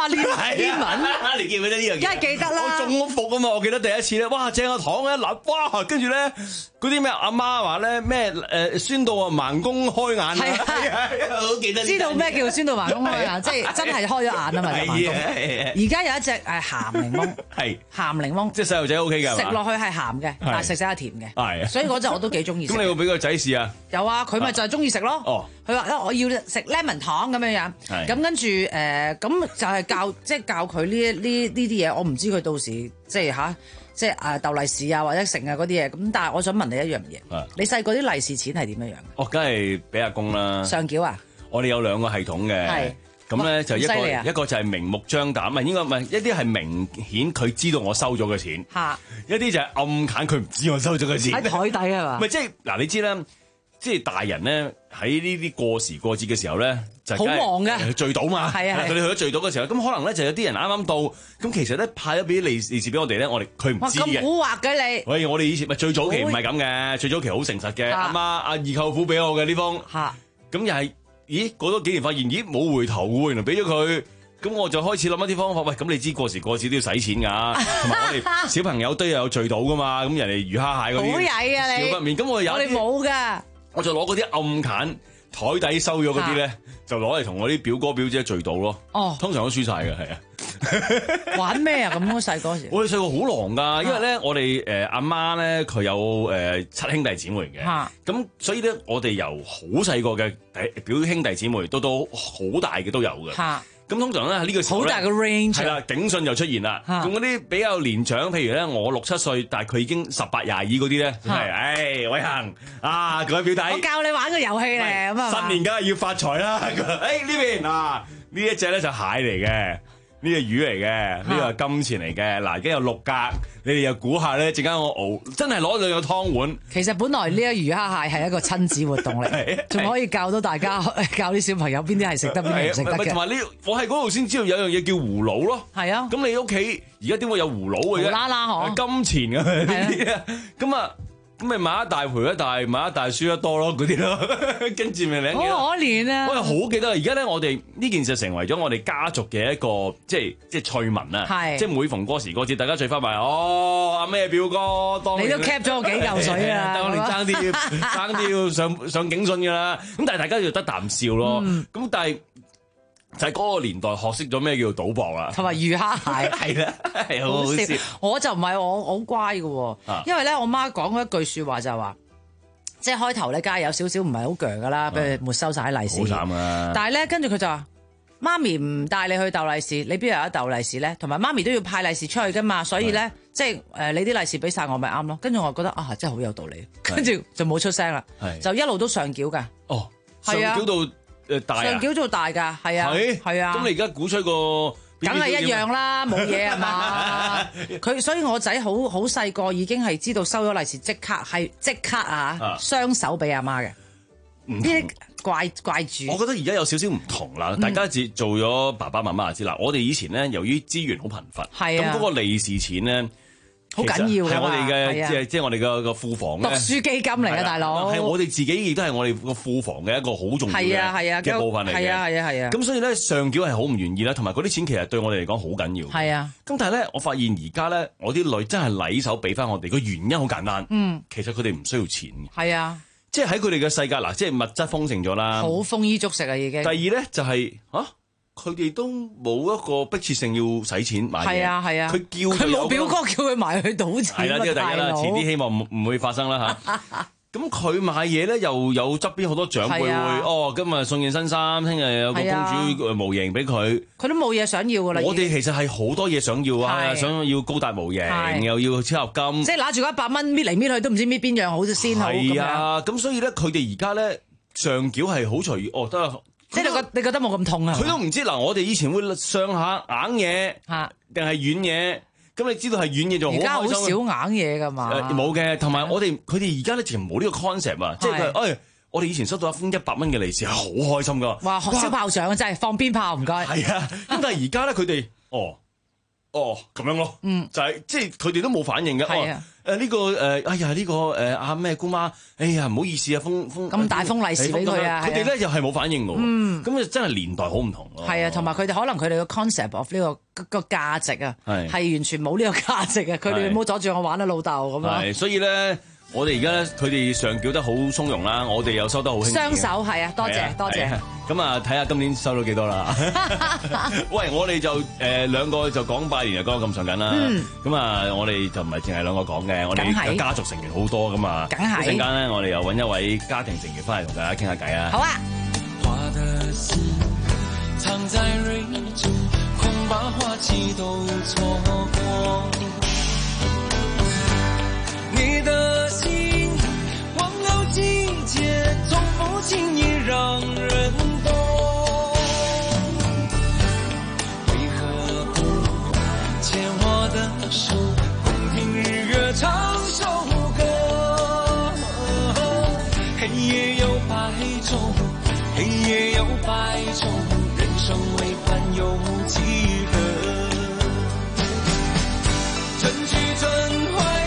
Lemon， 你記唔記得呢樣嘢？ 梗係記得啦！ 我中咗伏啊嘛！我記得第一次咧，哇正個糖一粒，哇跟住咧嗰啲咩阿媽話咧咩誒酸到啊盲公開眼啊！係啊，好記得。 知道咩叫酸到盲公開眼？即係真係開咗眼啊嘛！盲公。而家有一隻誒鹹檸檬，係鹹檸檬， 即係細路仔 O K 㗎， 食落去係鹹嘅，但係食晒係甜嘅。係，所以嗰隻我都幾中意食。 咁你會俾個仔試啊？ 有啊，佢咪就係中意食咯。哦，佢話我要食 lemon 糖咁樣樣。係。咁跟住誒，咁就係教即係教佢呢呢呢啲嘢。我唔知佢到時即係吓，即係誒逗利是啊或者剩啊嗰啲嘢。咁但係我想問你一樣嘢，你細個啲利是錢係點樣樣？ 哦，梗係俾阿公啦。 上繳啊？我哋有兩個系統嘅。係。咁咧就一個一個就係明目張膽，唔係應該唔係一啲係明顯佢知道我收咗嘅錢，嚇一啲就係暗揀佢唔知我收咗嘅錢喺台底係嘛？ 唔係即係嗱，你知啦，即係大人咧喺呢啲過時過節嘅時候咧，就好忙嘅聚賭嘛， 係啊， 佢哋去咗聚賭嘅時候，咁可能咧就有啲人啱啱到，咁其實咧派咗俾啲利利是俾我哋咧，我哋佢唔知嘅。 咁蠱惑嘅你？ 喂，我哋以前咪最早期唔係咁嘅，最早期好誠實嘅，阿媽阿二舅父俾我嘅呢封，嚇咁又係。咦，過多幾年發現，咦冇回頭喎，原來俾咗佢，咁我就開始諗一啲方法。喂，咁你知過時過節都要使錢㗎，同埋我哋小朋友都有聚到㗎嘛，咁人哋魚蝦蟹嗰啲， 好曳啊你！ 少不免，咁我有，我哋冇㗎， 我就攞嗰啲暗揀台底收咗嗰啲咧，就攞嚟同我啲表哥表姐聚到咯。哦，通常都輸晒嘅，係啊。 玩咩啊？咁細個時， 我哋細個好狼噶，因為咧我哋誒阿媽咧佢有誒七兄弟姊妹嘅，咁所以咧我哋由好細個嘅表兄弟姊妹到到好大嘅都有嘅。咁通常咧喺呢個時候好大嘅 range 係啦，警訊就出現啦。咁嗰啲比較年長，譬如咧我六七歲，但係佢已經十八廿二嗰啲咧，真係，誒偉恒啊，各位表弟， 我教你玩個遊戲咧，咁啊， 新年梗係要發財啦。誒呢邊啊，呢一隻咧就蟹嚟嘅。呢個魚嚟嘅，呢個係金錢嚟嘅。嗱，而家有六格，你哋又估下咧？陣間我熬，真係攞兩個湯碗。 其實本來呢一魚蝦蟹係一個親子活動嚟，仲可以教到大家，教啲小朋友邊啲係食得，邊啲唔食得嘅。 同埋呢，我喺嗰度先知道有樣嘢叫葫蘆咯。係啊。咁你屋企而家點會有葫蘆嘅啫？ 啦啦嗬。 金錢嘅呢啲啊。咁啊， 咁咪買一大賠一大，買一大輸得多咯，嗰啲咯，跟住咪領嘢。 好可憐啊！ 我係好記得，而家咧我哋呢件事成為咗我哋家族嘅一個即係即係趣聞啊！ 係即係每逢過時過節，大家聚翻埋，哦阿咩表哥，當你都 cap 咗我幾嚿水啊！ 當年爭啲爭啲要上上警訊㗎啦，咁但係大家要得啖笑咯。咁、嗯、但係就係嗰個年代學識咗咩叫做賭博啊， 同埋魚蝦蟹係啦，係好好笑。 我就唔係我我好乖嘅， 啊、 因為咧我媽講嗰一句説話就係話。即係開頭咧，梗係有少少唔係好鋸噶啦，俾佢沒收晒啲利是。 好慘啊！ 但係咧，跟住佢就話：媽咪唔帶你去鬥利是，你邊有得鬥利是咧？同埋媽咪都要派利是出去噶嘛，所以咧，即係誒你啲利是俾晒我咪啱咯。跟住我覺得啊，真係好有道理。跟住就冇出聲啦，就一路都上繳㗎。 哦，上繳到誒大上繳到大㗎，係啊，係啊。 咁你而家鼓吹個？ 梗係一樣啦，冇嘢係嘛？佢所以我仔好好細個已經係知道收咗利是即刻係即刻啊，雙手俾阿媽嘅。呢啲怪怪主， 我覺得而家有少少唔同啦。嗯、大家自做咗爸爸媽媽就知啦。我哋以前咧，由於資源好貧乏，咁嗰、啊、個利是錢咧。 好緊要㗎， 係我哋嘅即係即係我哋嘅個庫房咧， 讀書基金嚟嘅大佬， 係我哋自己亦都係我哋個庫房嘅一個好重要嘅嘅部分嚟嘅， 係啊係啊係啊。 咁所以咧上繳係好唔願意啦，同埋嗰啲錢其實對我哋嚟講好緊要。 係啊。 咁但係咧，我發現而家咧，我啲女真係禮手俾翻我哋，個原因好簡單。嗯。其實佢哋唔需要錢嘅。 係啊。 即係喺佢哋嘅世界嗱，即係物質豐盛咗啦。 好豐衣足食啊已經。 第二咧就係嚇。佢哋都冇一個迫切性要使錢買嘢， 係啊係啊， 佢叫佢冇表哥叫佢埋去賭錢， 係啦，呢個第一啦，遲啲希望唔唔會發生啦嚇。咁佢買嘢咧，又有側邊好多長輩會，哦，今日送件新衫，聽日有個公主模型俾佢， 佢都冇嘢想要噶啦。 我哋其實係好多嘢想要啊，想要高達模型，又要超合金， 即係揦住嗰一百蚊搣嚟搣去都唔知搣邊樣好先好咁樣。 係啊，咁所以咧，佢哋而家咧上繳係好隨意，哦得。 即係你覺你覺得冇咁痛啊？ 佢都唔知嗱，我哋以前會上下硬嘢，定係軟嘢？咁你知道係軟嘢就好開心。而家好少硬嘢㗎嘛？ 冇嘅，同埋我哋佢哋而家咧直情冇呢個 concept 啊！即係佢，誒，我哋以前收到一封一百蚊嘅利是係好開心㗎。 哇！燒炮仗啊，真係放鞭炮唔該。 係啊，咁但係而家咧佢哋，哦。哦，咁樣咯，嗯，就係即係佢哋都冇反應嘅。係啊，誒呢個誒，哎呀呢個誒阿咩姑媽，哎呀唔好意思啊，封封咁大封利是俾佢啊， 佢哋咧又係冇反應嘅。嗯，咁啊真係年代好唔同咯。 係啊，同埋佢哋可能佢哋嘅 concept of 呢個個價值啊，係係完全冇呢個價值啊。佢哋唔好阻住我玩啊，老豆咁啊。係， 所以咧。我哋而家咧，佢哋上繳得好從容啦，我哋又收得好輕。 雙手係啊，多謝多謝。 咁啊，睇下今年收到幾多啦。喂，我哋就誒兩個就講拜年就講咁上緊啦。咁啊，我哋就唔係淨係兩個講嘅，我哋家族成員好多噶嘛。 梗係。 陣間咧，我哋又揾一位家庭成員翻嚟同大家傾下偈啊。 好啊。 你的心忘了季節，總不輕易讓人懂。為何不牽我的手，共聽日月唱首歌？黑夜有白晝，黑夜有白晝，人生為伴有幾何？真句真話。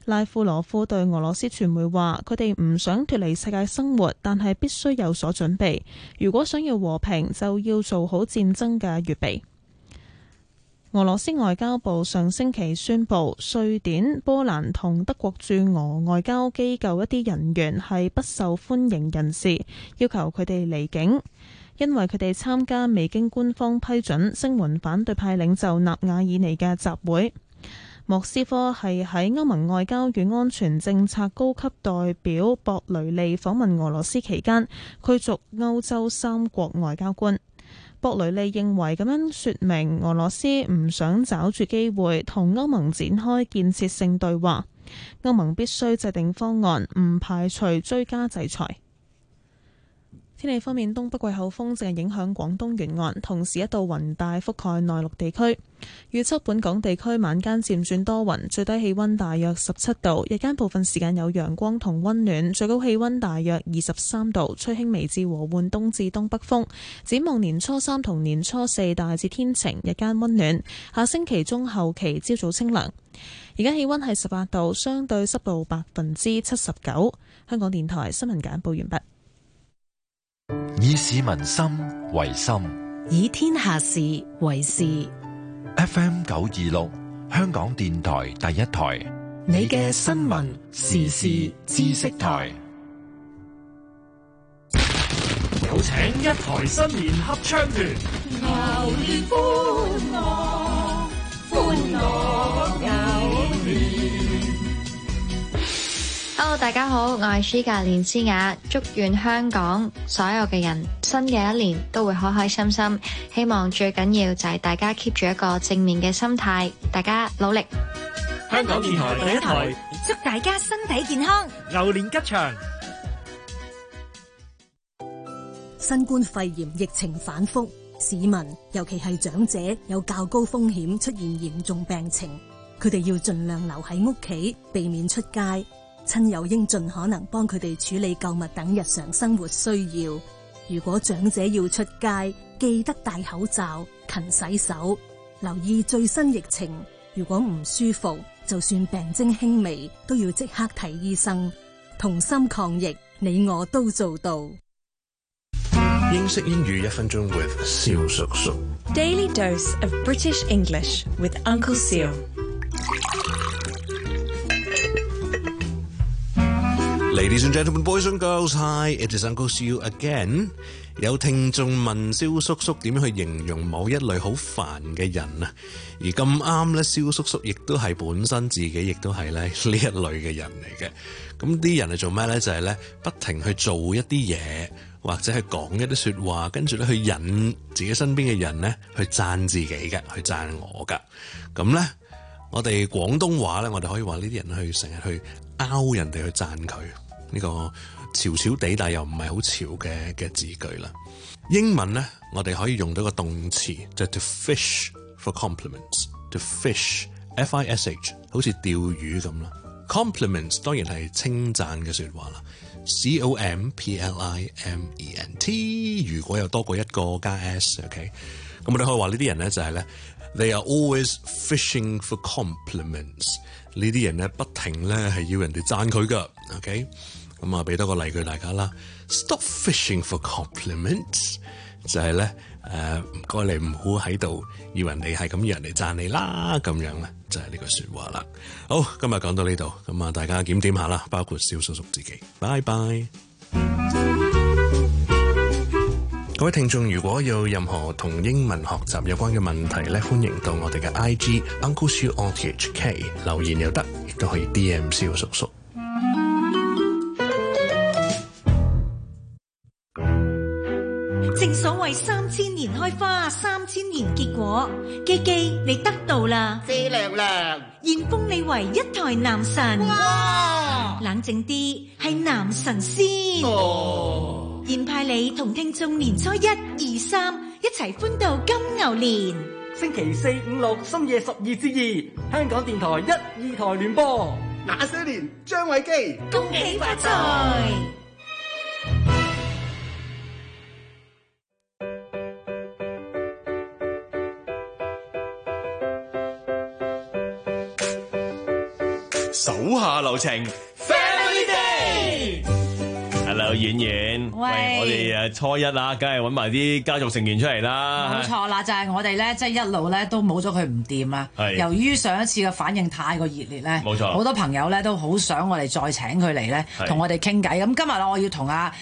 拉夫羅夫對俄羅斯傳媒話：佢哋唔想脫離世界生活，但係必須有所準備。如果想要和平，就要做好戰爭嘅預備。俄羅斯外交部上星期宣布，瑞典、波蘭同德國駐俄外交機構一啲人員係不受歡迎人士，要求佢哋離境，因為佢哋參加未經官方批准聲援反對派領袖納瓦爾尼嘅集會。莫斯科係喺歐盟外交與安全政策高級代表博雷利訪問俄羅斯期間，驅逐歐洲三國外交官。博雷利認為咁樣說明俄羅斯唔想找住機會同歐盟展開建設性對話，歐盟必須制定方案，唔排除追加制裁。天氣方面，東北季候風正係影響廣東沿岸，同時一道雲帶覆蓋內陸地區。預測本港地區晚間漸轉多雲，最低氣溫大約十七度，日間部分時間有陽光同溫暖，最高氣溫大約二十三度，吹輕微至和緩東至東北風。展望年初三同年初四大致天晴，日間溫暖。下星期中後期朝早清涼。而家氣溫係十八度，相對濕度百分之七十九。香港電台新聞簡報完畢。 以市民心為心， 以天下事為事。 F M 九二六，香港電台第一台， 你嘅新聞時事知識台。 有請一台新年合唱團， 牛年歡樂，歡樂牛年。 Hello， 大家好，我係 Shiga 連詩雅，祝願香港所有嘅人新嘅一年都會開開心心，希望最緊要就係大家 keep 住一個正面嘅心態，大家努力。 香港電台第一台， 祝大家身體健康， 牛年吉祥。 新冠肺炎疫情反覆，市民尤其係長者有較高風險出現嚴重病情，佢哋要盡量留喺屋企，避免出街。親友應盡可能幫佢哋處理購物等日常生活需要。如果長者要出街，記得戴口罩、勤洗手，留意最新疫情。如果唔舒服，就算病徵輕微，都要即刻睇醫生。同心抗疫，你我都做到。 英式英語一分鐘 with 蕭叔叔。 Daily dose of British English with Uncle Seal。 Ladies and gentlemen, boys and girls, hi, it is Uncle Siu again. 有聽眾問蕭叔叔點樣去形容某一類好煩嘅人啊？而咁啱咧，蕭叔叔亦都係本身自己亦都係咧呢一類嘅人嚟嘅。咁啲人係做咩咧？就係咧不停去做一啲嘢，或者係講一啲說話，跟住咧去引自己身邊嘅人咧去讚自己嘅，去讚我噶。咁咧，我哋廣東話咧，我哋可以話呢啲人去成日去拗人哋去讚佢。呢個潮潮地但又唔係好潮嘅嘅字句啦。英文咧，我哋可以用到一個動詞，就係 to fish for compliments。to fish F I S H 好似釣魚咁啦。compliments 當然係稱讚嘅說話啦。C O M P L I M E N T 如果有多過一個加 S，OK， 咁我哋可以話呢啲人咧就係咧 they are always fishing for compliments。呢啲人咧不停咧係要人哋讚佢噶，OK， 咁啊俾多個例句大家啦。Stop fishing for compliments 就係咧誒唔該你唔好喺度要人哋係咁要人哋讚你啦，咁樣咧就係呢句說話啦。好，今日講到呢度，咁啊大家檢點下啦，包括蕭叔叔自己。拜拜。各位聽眾，如果有任何同英文學習有關嘅問題咧，歡迎到我哋嘅 I G Uncle Siu R T H K 留言又得，亦都可以 D M 蕭叔叔。 正所謂三千年開花，三千年結果。基基，你得到啦！ 謝娘娘， 現封你為一台男神。 哇！ 冷靜啲，係男神先。 哦。 現派你同聽眾年初一、二、三一齊歡度金牛年。 星期四、五、六深夜十二至二，香港電台一、二台聯播。那些年，張偉基， 恭喜發財！ 手下留情 Family Day。Hello， 婉婉，喂，我哋誒初一啦，梗係揾埋啲家族成員出嚟啦。 冇錯啦，就係、是、我哋咧，即、就、係、是、一路咧都冇咗佢唔掂啦。由於上一次嘅反應太過熱烈咧，冇錯，好多朋友咧都好想我哋再請佢嚟咧，同我哋傾偈。咁今日我要同阿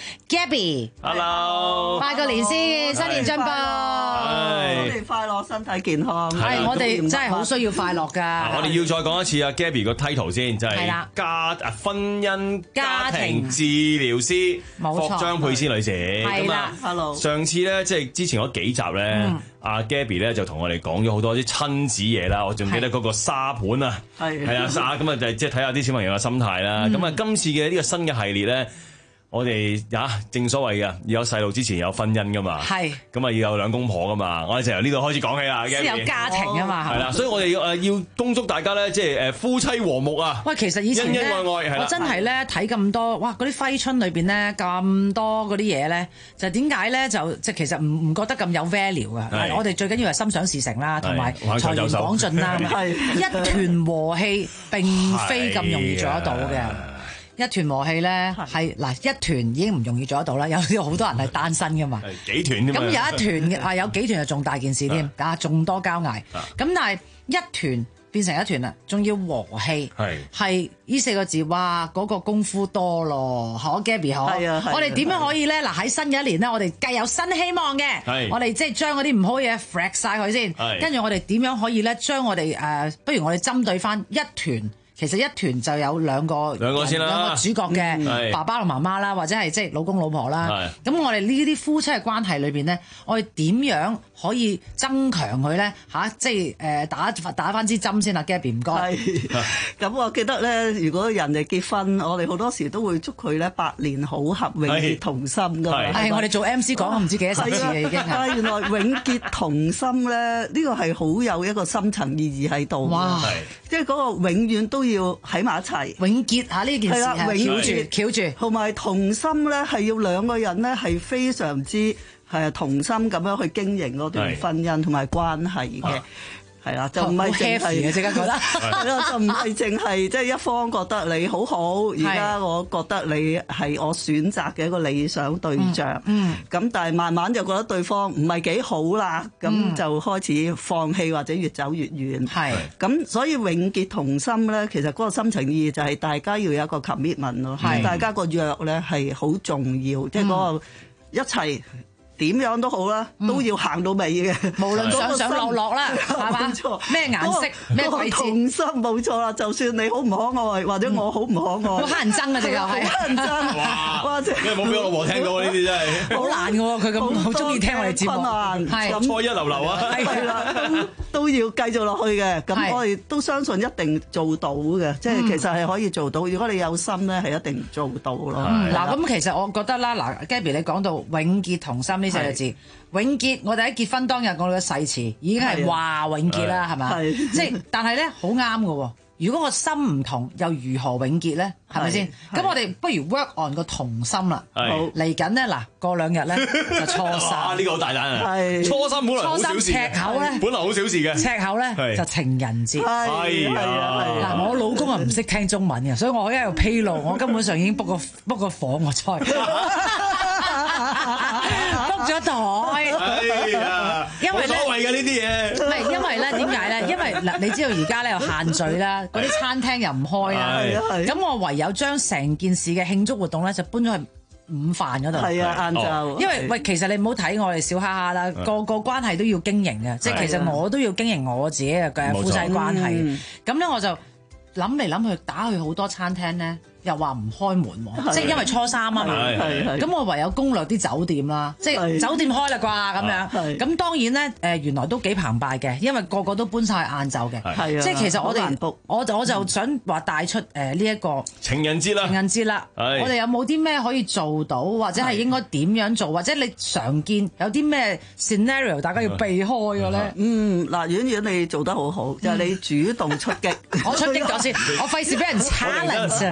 Gabby，Hello， 拜個年先，新年進步， 新年快樂，身體健康。 係我哋真係好需要快樂㗎。 我哋要再講一次阿 Gabby 個 title 先，就係家啊婚姻家庭治療師。霍張佩斯女士， 係啦 ，Hello。 上次咧，即係之前嗰幾集咧，阿 Gabby 咧就同我哋講咗好多啲親子嘢啦。我仲記得嗰個沙盤啊，係係啊沙咁啊，就即係睇下啲小朋友嘅心態啦。咁啊，今次嘅呢個新嘅系列咧。我哋啊，正所謂嘅，要有細路之前有婚姻噶嘛，係咁啊，要有兩公婆噶嘛。我哋就由呢度開始講起啦， 先有家庭啊嘛， 係啦，所以我哋要誒要恭祝大家咧，即係誒夫妻和睦啊。 喂，其實以前咧， 恩恩愛愛， 我真係咧睇咁多，哇！嗰啲揮春裏邊咧咁多嗰啲嘢咧，就點解咧就即係其實唔唔覺得咁有 value 啊？我哋最緊要係心想事成啦，同埋財源廣進啦，一團和氣並非咁容易做得到嘅。一團和氣咧係嗱，一團已經唔容易做得到啦，有有好多人係單身噶嘛， 幾團啫嘛。咁有一團啊，有幾團就仲大件事添，啊，仲多交嗌。咁但係一團變成一團啦，仲要和氣，係呢四個字，哇！嗰個功夫多咯，可 Gabby 可，我哋點樣可以咧？嗱，喺新嘅一年咧，我哋計有新希望嘅，我哋即係將嗰啲唔好嘢 frack 曬佢先，跟住我哋點樣可以咧？將我哋誒，不如我哋針對翻一團。其實一團就有兩個兩個先啦， 兩個主角嘅爸爸同媽媽啦，或者係即係老公老婆啦。咁我哋呢啲夫妻嘅關係裏邊咧，我哋點樣可以增強佢咧？嚇，即係誒打打翻支針先啊 Gabby 唔該。 咁我記得咧，如果人哋結婚，我哋好多時都會祝佢咧百年好合、永結同心㗎嘛。 係我哋做 M C 講唔知幾多十次啦已經。 但係原來永結同心咧，呢個係好有一個深層意義喺度。哇！即係嗰個永遠都要喺埋一齊， 永結下呢件事係翹住翹住， 同埋同心咧係要兩個人咧係非常之係同心咁樣去經營嗰段婚姻同埋關係嘅。係啦，就唔係淨係， 即刻覺得係咯，就唔係淨係即係一方覺得你好好，而家我覺得你係我選擇嘅一個理想對象。嗯，咁但係慢慢就覺得對方唔係幾好啦，咁、嗯、就開始放棄或者越走越遠。係，咁所以永結同心咧，其實嗰個深層意義就係大家要有一個 commitment 咯，大家個約咧係好重要，即係嗰個一齊。點樣都好啦，都要行到尾嘅， 無論上上落落啦，係嘛？冇錯，咩顏色咩位置， 同心冇錯啦。就算你好唔可愛，或者我好唔可愛， 好乞人憎啊！直頭係乞人憎。 哇！即係冇俾我老婆聽到呢啲真係好難嘅喎，佢咁好中意聽我哋節目， 係初一流流啊， 係啦，都要繼續落去嘅。咁我哋都相信一定做到嘅，即係其實係可以做到。如果你有心咧，係一定做到咯。 嗱，咁其實我覺得啦，嗱 Gabby 你講到永結同心。呢四個字永結，我哋喺結婚當日講到嘅誓詞已經係話永結啦，係咪？即係，但係咧好啱嘅喎。如果個心唔同，又如何永結咧？係咪先？咁我哋不如 work on 個同心啦。好嚟緊咧，嗱過兩日咧就初三。 呢個好大膽啊！初三本來好小事， 赤口咧本來好小事嘅。 赤口咧就情人節。 係啊！ 嗱，我老公啊唔識聽中文嘅，所以我一路披露，我根本上已經 book 個 book 個房我猜。book 咗台，因為冇所謂嘅呢啲嘢。唔係因為咧點解咧？因為嗱，你知道而家咧有限聚啦，嗰啲餐廳又唔開啦。咁我唯有將成件事嘅慶祝活動咧就搬咗去午飯嗰度。係啊，晏晝。因為喂，其實你唔好睇我哋笑哈哈啦，個個關係都要經營嘅，即係其實我都要經營我自己嘅夫妻關係。咁咧我就諗嚟諗去，打去好多餐廳咧。又話唔開門喎，即係因為初三啊嘛，咁我唯有攻略啲酒店啦，即係酒店開啦啩咁樣。咁當然咧，誒原來都幾澎湃嘅，因為個個都搬晒去晏晝嘅，即係其實我哋我就我就想話帶出誒呢一個情人節啦， 情人節啦，我哋有冇啲咩可以做到，或者係應該點樣做，或者你常見有啲咩 scenario 大家要避開嘅咧？ 嗯，嗱，婉婉你做得好好，就係你主動出擊， 我出擊咗先，我費事俾人 challenge。 我諗起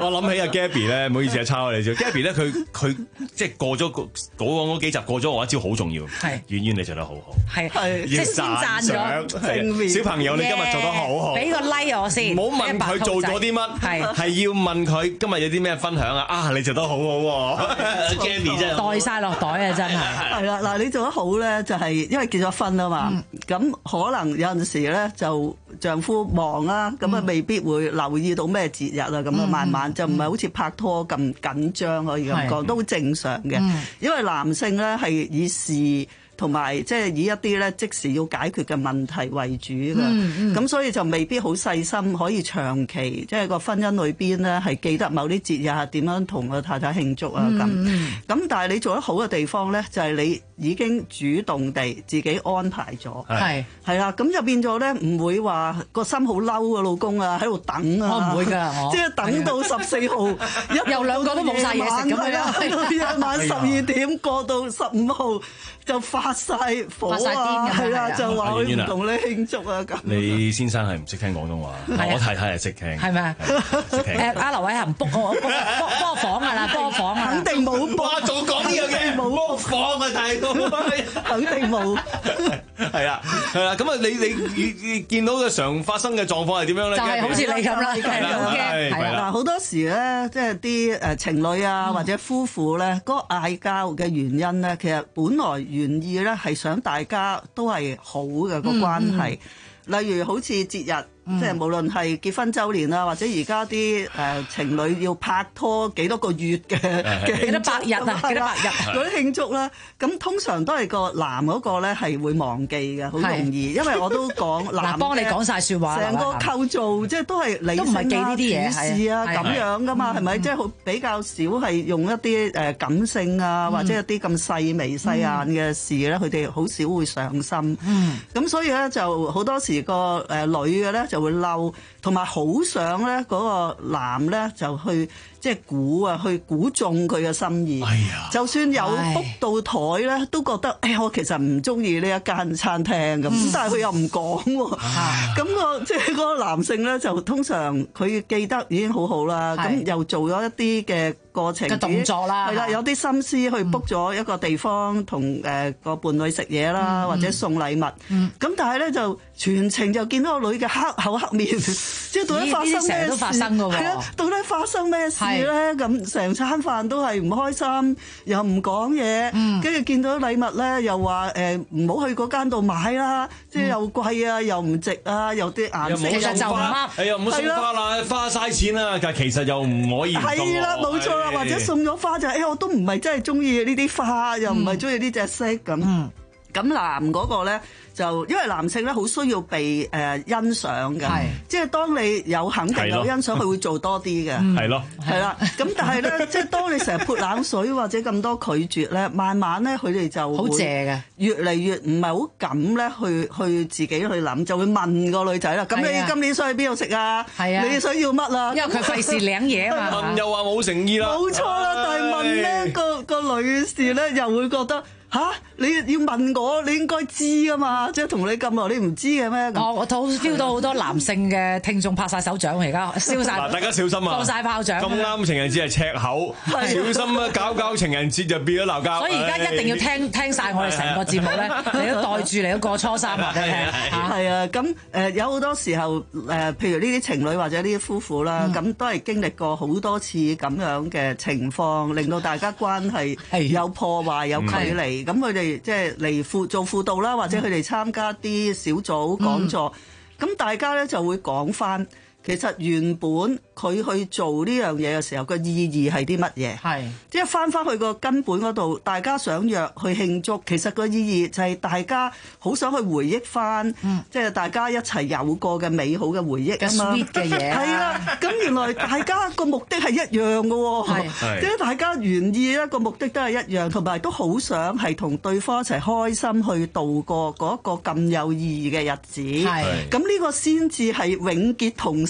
阿 Gabby 咧，唔好意思啊，抄你啫。Gabby 咧，佢佢即係過咗嗰嗰幾集過咗我一招好重要。係，婉婉你做得好好。 係係， 即係先讚咗正面。 小朋友，你今日做得好好。 俾個 like 我先。 唔好問佢做咗啲乜，係係要問佢今日有啲咩分享啊！啊，你做得好好喎 ，Gabby 真係袋晒落袋啊！真係。 係啦，嗱，你做得好咧，就係因為結咗婚啊嘛，咁、嗯、可能有陣時咧就丈夫忙啦，咁啊未必會留意到咩節日啊，咁啊、嗯、慢慢就唔係好似拍拖咁緊張可以咁講，都好正常嘅。嗯、因為男性咧係以事同埋即係以一啲咧即時要解決嘅問題為主嘅，咁、嗯嗯、所以就未必好細心可以長期即係個婚姻裏邊咧係記得某啲節日點樣同個太太慶祝啊咁。咁、嗯嗯、但係你做得好嘅地方咧，就係、是、你已經主動地自己安排咗，係係啦，咁就變咗咧唔會話個心好嬲嘅老公啊喺度等啊， 我唔會㗎， 即係等到十四號又兩個都冇晒嘢食咁樣， 去到夜晚十二點過到十五號就發晒火啊，係啊，就話佢唔同你慶祝啊咁。 你先生係唔識聽廣東話，我太太係識聽， 係咪啊？誒，阿劉偉恒 book 我 book 波房㗎啦，波房啊， 肯定冇 book， 仲講呢樣嘢冇波房啊，大佬， 肯定冇。 係啊，係啦，咁啊，你你見到嘅常發生嘅狀況係點樣咧？ 就係好似你咁啦， 係啦，係啦，好多時咧，即係啲誒情侶啊或者夫婦咧，嗰個嗌交嘅原因咧，其實本來原意咧係想大家都係好嘅個關係，例如好似節日。嗯、即係無論係結婚週年啦，或者而家啲誒情侶要拍拖幾多個月嘅嘅幾多百日啊，幾多百日嗰啲慶祝啦，咁通常都係個男嗰個咧係會忘記嘅，好容易，因為我都講男幫你講晒説話， 成個構造即係都係理性啊、處事啊咁樣噶嘛，係咪？即係好比較少係用一啲誒感性啊，嗯、或者一啲咁細微細眼嘅事咧，佢哋好少會上心。咁、嗯、所以咧就好多時個誒女嘅咧。就會嬲，同埋好想咧嗰個男咧就去即係估啊，去估中佢嘅心意。哎呀，就算有 book 到台咧，都覺得誒我其實唔中意呢一間餐廳咁，嗯、但係佢又唔講喎。咁個即係嗰個男性咧，就通常佢記得已經好好啦，咁又做咗一啲嘅過程嘅動作啦， 係啦，有啲心思去 book 咗一個地方同誒個伴侶食嘢啦，嗯、或者送禮物。咁、嗯、但係咧就全程就見到個女嘅黑口黑面，即係到底發生咩事？係啊，到底發生咩事咧？咁成餐飯都係唔開心，又唔講嘢，跟住、嗯、見到禮物咧又話誒唔好去嗰間度買啦，即係又貴啊，又唔值啊，又啲顏色又送花，係又唔好送花啦，花嘥錢啦，但係其實又唔可以。 係啦，冇錯啦，或者送咗花就誒、哎，我都唔係真係中意呢啲花，又唔係中意呢隻色咁。嗯咁男嗰個咧就因為男性咧好需要被誒、呃、欣賞嘅，即係當你有肯定有欣賞，佢會做多啲嘅， 係咯， 係啦。咁但係咧，即係當你成日潑冷水或者咁多拒絕咧，慢慢咧佢哋就好謝嘅， 越嚟越唔係好敢咧去去自己去諗，就會問個女仔啦。咁你今年想去邊度食啊？係啊，你想要乜啊？ 因為佢費事領嘢啊嘛。 問又話冇誠意啦。 冇錯啦，但係問咧個個女士咧又會覺得。吓、啊！你要問我，你應該知㗎嘛？即係同你咁耐，你唔知嘅咩？ 我我 feel 到好多男性嘅聽眾拍晒手掌，而家燒晒。 嗱，大家小心啊！ 放晒炮仗。 咁啱情人節係赤口，小心啊！搞搞情人節就變咗鬧交。 所以而家一定要聽聽晒我哋成個節目咧，你都袋住嚟到過初三或者聽。 係啊，咁誒、呃、有好多時候誒、呃，譬如呢啲情侶或者呢啲夫婦啦，咁、嗯、都係經歷過好多次咁樣嘅情況，令到大家關係有破壞、有距離。咁佢哋即係嚟輔做輔導啦，或者佢哋參加啲小組講座，咁、嗯、大家咧就會講翻，其實原本佢去做呢樣嘢嘅時候個意義係啲乜嘢？係即係翻翻去個根本嗰度，大家想約去慶祝，其實個意義就係大家好想去回憶翻，嗯、即係大家一齊有過嘅美好嘅回憶啊嘛。 sweet 嘅嘢係啦，咁原來大家個目的係一樣嘅喎，即係大家原意咧個目的都係一樣，同埋都好想係同對方一齊開心去度過嗰一個咁有意義嘅日子。係咁呢個先至係永結同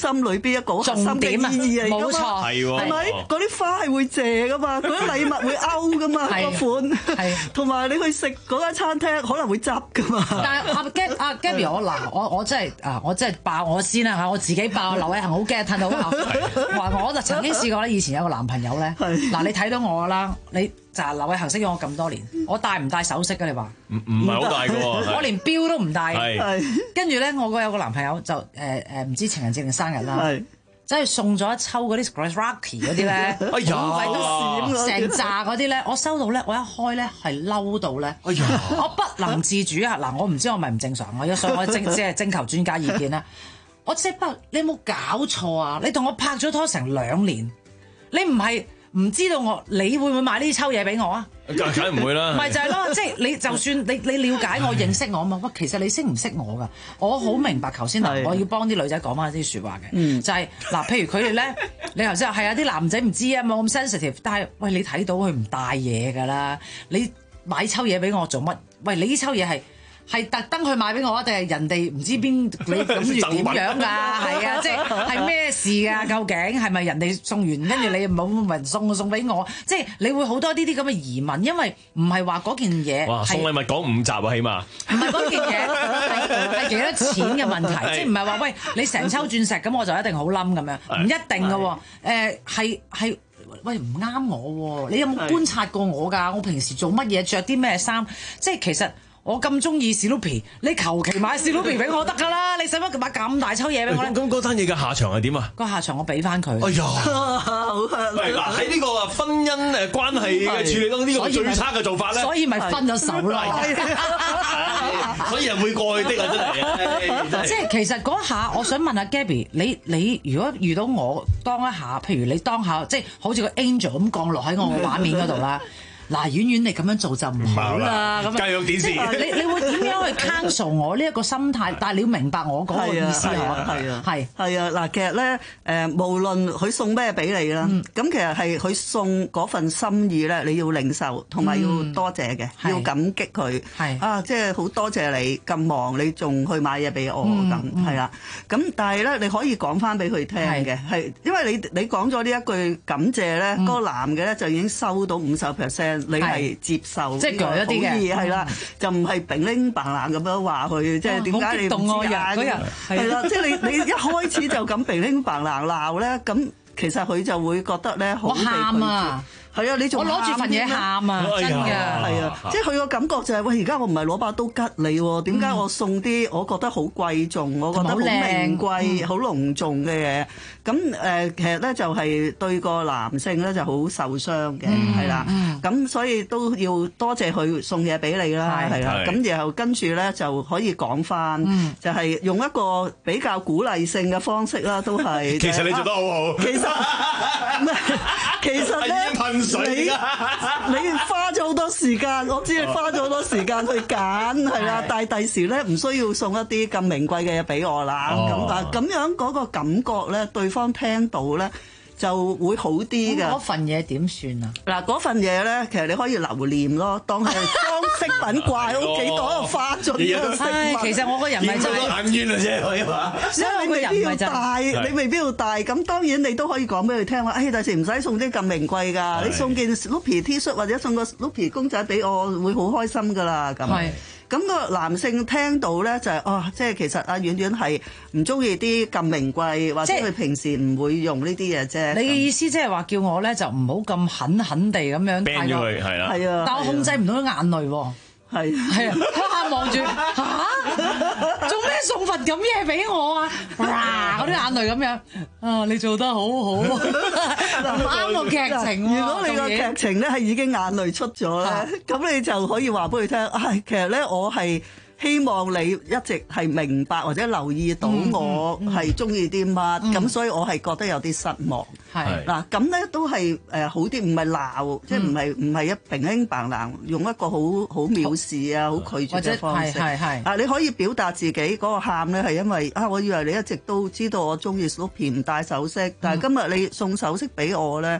心裏邊一個核心嘅意義嚟㗎嘛， 重點啊冇錯係喎係咪？嗰啲花係會謝㗎嘛，嗰啲禮物會勾㗎嘛，個款，同埋你去食嗰間餐廳可能會執㗎嘛。 但係阿 Gab 阿 Gabby 我嗱我我真係啊我真係爆我先啦嚇，我自己爆劉偉恒好驚褪到好後悔。話我就曾經試過咧，以前有個男朋友咧，嗱你睇到我啦，你就係劉偉恒識咗我咁多年，我戴唔戴首飾㗎？你話唔唔係好大嘅喎， 我連錶都唔戴。 係跟住咧，我個有個男朋友就誒誒唔知情人節定生日啦，真係送咗一抽嗰啲 Swarovski 嗰啲咧， 哎呀好鬼多成扎嗰啲咧，我收到咧，我一開咧係嬲到咧， 哎呀， 我不能自主啊！嗱，我唔知我係咪唔正常，我所以我徵即係徵求專家意見啦。我即係不，你有冇搞錯啊？你同我拍咗拖成兩年，你唔係唔知道我，你會唔會買呢抽嘢俾我啊？ 梗係唔會啦。 咪就係咯，即係你就算你你了解我、認識我啊嘛，喂，其實你識唔識我㗎？我好明白頭先嗱，我要幫啲女仔講翻啲説話嘅， 嗯就係嗱，譬如佢哋咧，你頭先話係啊，啲男仔唔知啊，冇咁 sensitive，但係喂，你睇到佢唔帶嘢㗎啦，你買抽嘢俾我做乜？喂，你呢抽嘢係。係特登去買俾我啊？定係人哋唔知邊你諗住點樣㗎？係啊，即係係咩事啊？究竟係咪人哋送完跟住你冇人送送俾我？即係你會好多呢啲咁嘅疑問，因為唔係話嗰件嘢。 哇！送禮物講五集啊，起碼。 唔係嗰件嘢係係幾多錢嘅問題，即係唔係話喂你成抽鑽石咁我就一定好冧咁樣，唔一定㗎喎。誒係係。喂，唔啱我喎！你有冇觀察過我㗎？我平時做乜嘢，着啲咩衫？即係其實我咁中意史努比，你求其買史努比俾我得㗎啦！你使乜買咁大抽嘢俾我咧？ 咁嗰單嘢嘅下場係點啊？ 個下場我俾翻佢。 哎呀， 好香！ 嗱喺呢個婚姻誒關係嘅處理當中，呢個最差嘅做法咧， 所以咪分咗手咯。 所以係會過去的啊，真係。 即係其實嗰下，我想問下 Gabby，你你如果遇到我當一下，譬如你當下即係好似個 angel 咁降落喺我個畫面嗰度啦。嗱，婉婉你咁樣做就唔好啦，咁繼續點先？ 你你會點樣去 counsel 我呢一個心態？但係你要明白我嗰個意思係嘛？ 係啊， 係係啊，嗱，其實咧誒，無論佢送咩俾你啦，咁其實係佢送嗰份心意咧，你要領受同埋要多謝嘅，要感激佢。係啊，即係好多謝你咁忙，你仲去買嘢俾我咁，係啦。咁但係咧，你可以講翻俾佢聽嘅，係因為你你講咗呢一句感謝咧，嗰個男嘅咧就已經收到五十 percent。你係接受， 即係鋸一啲嘅， 係啦，就唔係乒鈴嘭冷咁樣話佢，即係點解你唔知啊？嗰日係啦，即係你你一開始就咁乒鈴嘭冷鬧咧，咁其實佢就會覺得咧好被拒絕。係啊，你仲我攞住份嘢喊啊，真㗎， 係啊，即係佢個感覺就係喂，而家我唔係攞把刀吉你喎，點解我送啲我覺得好貴重，我覺得好名貴、好隆重嘅嘢？咁誒，其實咧就係對個男性咧就好受傷嘅，係啦。咁所以都要多謝佢送嘢俾你啦，係啦。咁然後跟住咧就可以講翻，就係用一個比較鼓勵性嘅方式啦，都係。 其實你做得好好。 其實唔係，其實咧。你你花咗好多時間，我知你花咗好多時間去揀，係啦。但係第時咧唔需要送一啲咁名貴嘅嘢俾我啦。咁啊咁樣嗰個感覺咧，對方聽到咧就會好啲嘅。 嗰份嘢點算啊？ 嗱，嗰份嘢咧，其實你可以留念咯，當係裝飾品掛喺屋企，當一個花樽嘅飾物。 其實我個人咪就係眼冤啊啫，可以話。 所以你未必要帶，你未必要帶。咁當然你都可以講俾佢聽話，誒第時唔使送啲咁名貴㗎，你送件 Snoopy T 恤或者送個 Snoopy 公仔俾我，會好開心㗎啦。咁。咁個男性聽到咧就係、是、哦，即係其實阿婉婉係唔中意啲咁名貴，或者佢平時唔會用呢啲嘢啫。 你嘅意思即係話叫我咧就唔好咁狠狠地咁樣 ban 咗佢，係啦。 係啊， 但我控制唔到啲眼淚喎。 係係啊，我眼望住嚇，做咩送份咁嘢俾我啊？哇！嗰啲眼淚咁樣啊，你做得好好，啱個劇情喎。 如果你個劇情咧係已經眼淚出咗咧，咁你就可以話俾佢聽，唉，其實咧我係希望你一直係明白或者留意到我係中意啲乜，咁所以我係覺得有啲失望。係嗱，咁咧都係誒好啲，唔係鬧，即係唔係唔係一乒乒乓啷，用一個好好藐視啊、好拒絕嘅方式。係係啊，你可以表達自己嗰個喊咧，係因為啊，我以為你一直都知道我中意 Snoopy 唔戴首飾，但係今日你送首飾俾我咧。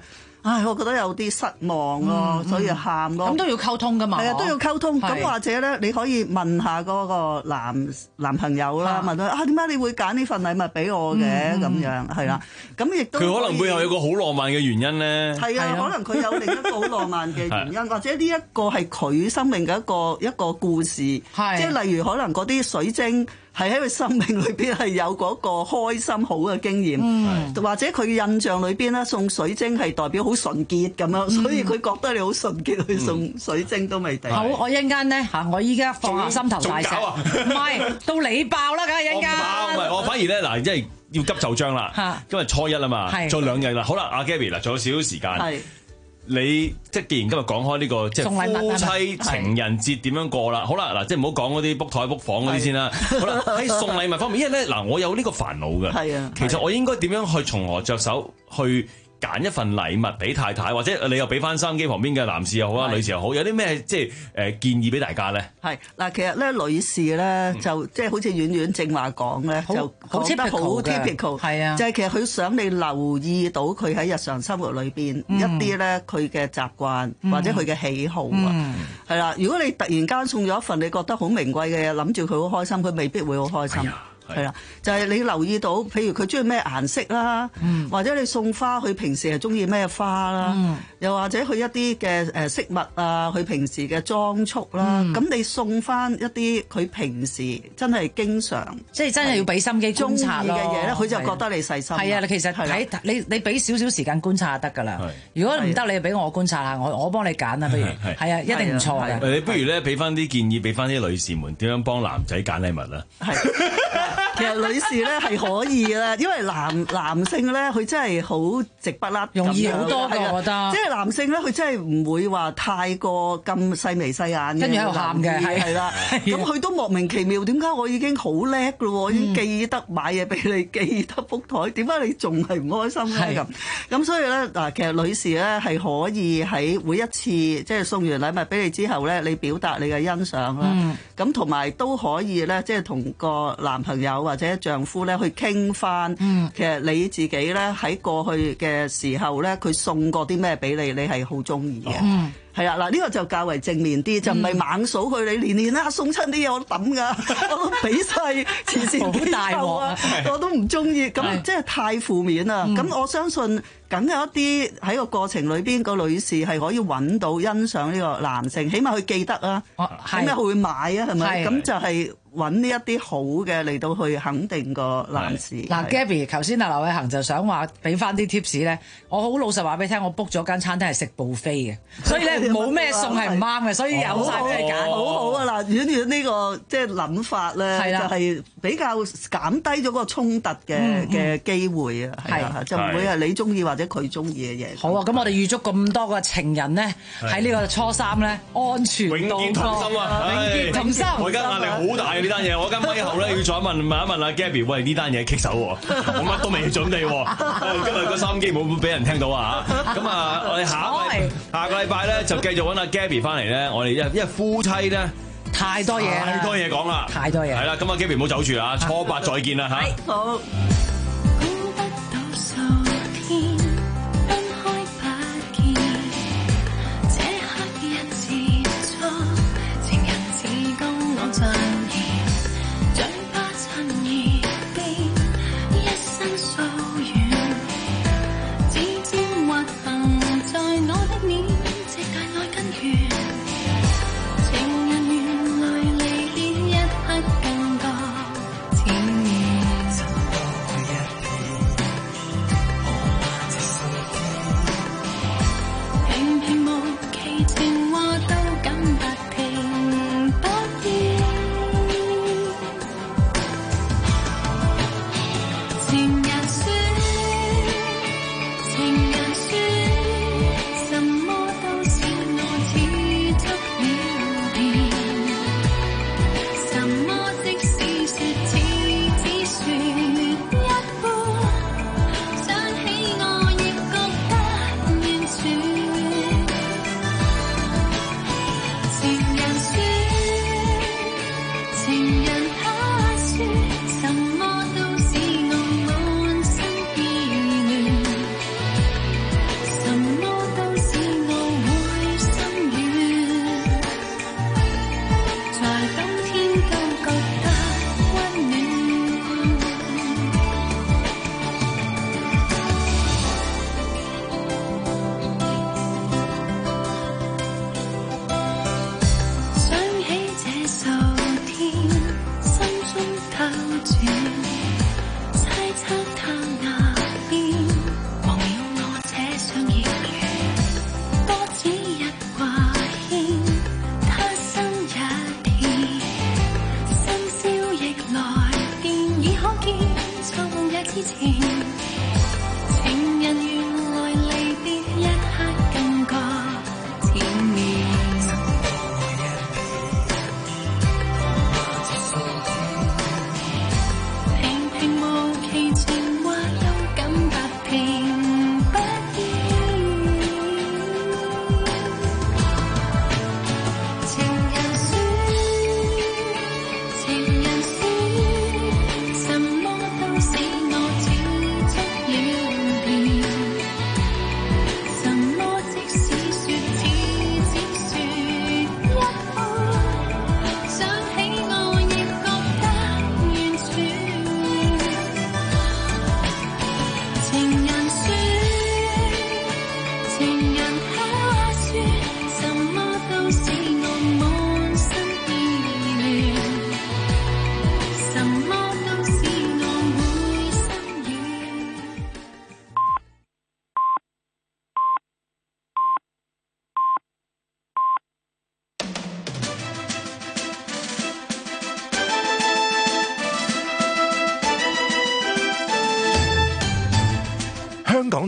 唉，我覺得有啲失望咯，嗯、所以喊咯。 咁都要溝通噶嘛？ 係啊，都要溝通。咁或者咧，你可以問下嗰個男男朋友啦，問佢啊，點解你會揀呢份禮物俾我嘅？咁、嗯、樣係啦。咁亦都佢可能背後有個好浪漫嘅原因咧。 係啊，可能佢有另一個好浪漫嘅原因，或者呢一個係佢生命嘅一個一個故事。即係例如可能嗰啲水晶。係喺佢生命裏邊係有嗰個開心好嘅經驗，嗯、或者佢印象裏邊咧送水晶係代表好純潔咁樣，嗯、所以佢覺得你好純潔去送水晶都未定。 好，我一陣間咧嚇，我依家放下心頭大石，唔係、啊、到你爆啦，梗係一陣間。 唔係，我反而咧嗱，即係要急就章啦，今日初一啦嘛，再兩日啦。好啦，阿 Gabby 嗱，仲有少少時間。你即係既然今日講開呢個即係夫妻情人節點樣過啦？好啦，嗱，即係唔好講嗰啲 book 台 book 房嗰啲先啦。好啦，喺送禮物方面，因為咧嗱，我有呢個煩惱嘅。係啊，其實我應該點樣去從何着手去揀一份禮物俾太太，或者你又俾翻收音機旁邊嘅男士又好啊，女士又好，有啲咩即係誒建議俾大家咧？係嗱，其實咧女士咧就即係好似婉婉正話講咧，就講得好 typical， 係啊，就係其實佢想你留意到佢喺日常生活裏邊一啲咧佢嘅習慣或者佢嘅喜好啊，係啦。如果你突然間送咗一份你覺得好名貴嘅嘢，諗住佢好開心，佢未必會好開心。係啦，就係、是、你留意到，譬如佢中意咩顏色啦，嗯、或者你送花，佢平時係中意咩花啦，嗯、又或者佢一啲嘅誒飾物啊，佢平時嘅裝束啦，咁、嗯、你送翻一啲佢平時真係經常，即係真係要俾心機觀察嘅嘢咧，佢就覺得你細心。係啊，其實睇你你俾少少時間觀察就得㗎啦。如果唔得，你俾我觀察下，我我幫你揀啊，不如係啊，一定唔錯嘅。你不如咧俾翻啲建議，俾翻啲女士們點樣幫男仔揀禮物啦。其實女士咧係可以啦，因為男男性咧佢真係好直不甩，容易好多嘅，我覺得。即係男性咧，佢真係唔會話太過咁細眉細眼嘅，跟住喺度喊嘅，係係啦。咁佢都莫名其妙，點解我已經好叻㗎喎？已經記得買嘢俾你，記得覆台，點解你仲係唔開心咧？咁咁所以咧嗱，其實女士咧係可以喺每一次即係送完禮物俾你之後咧，你表達你嘅欣賞啦。咁同埋都可以咧，即係同個男朋友或者丈夫咧去傾翻，嗯、其實你自己咧喺過去嘅時候咧，佢送過啲咩俾你，你係好中意嘅。嗯係啊，嗱呢個就較為正面啲，就唔係猛數佢，你年年啦送親啲嘢我都抌噶，我都俾晒慈善機構啊，我都唔中意，咁即係太負面啦。咁、嗯、我相信梗有一啲喺個過程裏邊個女士係可以揾到欣賞呢個男性，起碼佢記得啊，起碼佢會買啊，係咪？咁就係揾呢一啲好嘅嚟到去肯定個男士。嗱 Gabby， 頭先阿劉偉恒就想話俾翻啲 tips 咧，我好老實話俾你聽，我 book 咗間餐廳係食 buffet 嘅，所以咧。冇咩餸係唔啱嘅，所以有晒俾你揀。好好啊！嗱，婉婉呢個即係諗法咧，就係比較減低咗個衝突嘅嘅機會啊，係啊，就唔會係你中意或者佢中意嘅嘢。好啊，咁我哋預祝咁多個情人咧喺呢個初三咧安全永結同心啊！永結同心。我而家壓力好大啊！呢單嘢，我而家咪後咧要再問問一問阿 Gabby， 喂呢單嘢棘手喎，我乜都未準備喎，今日個收音機冇冇俾人聽到啊嚇！咁啊，我哋下一個下個禮拜咧。就繼續揾阿 Gabby 翻嚟咧，我哋因因為夫妻咧太多嘢，太多嘢講啦，太多嘢。係啦，咁阿 Gabby 唔好走住啊，初八再見啦嚇。好。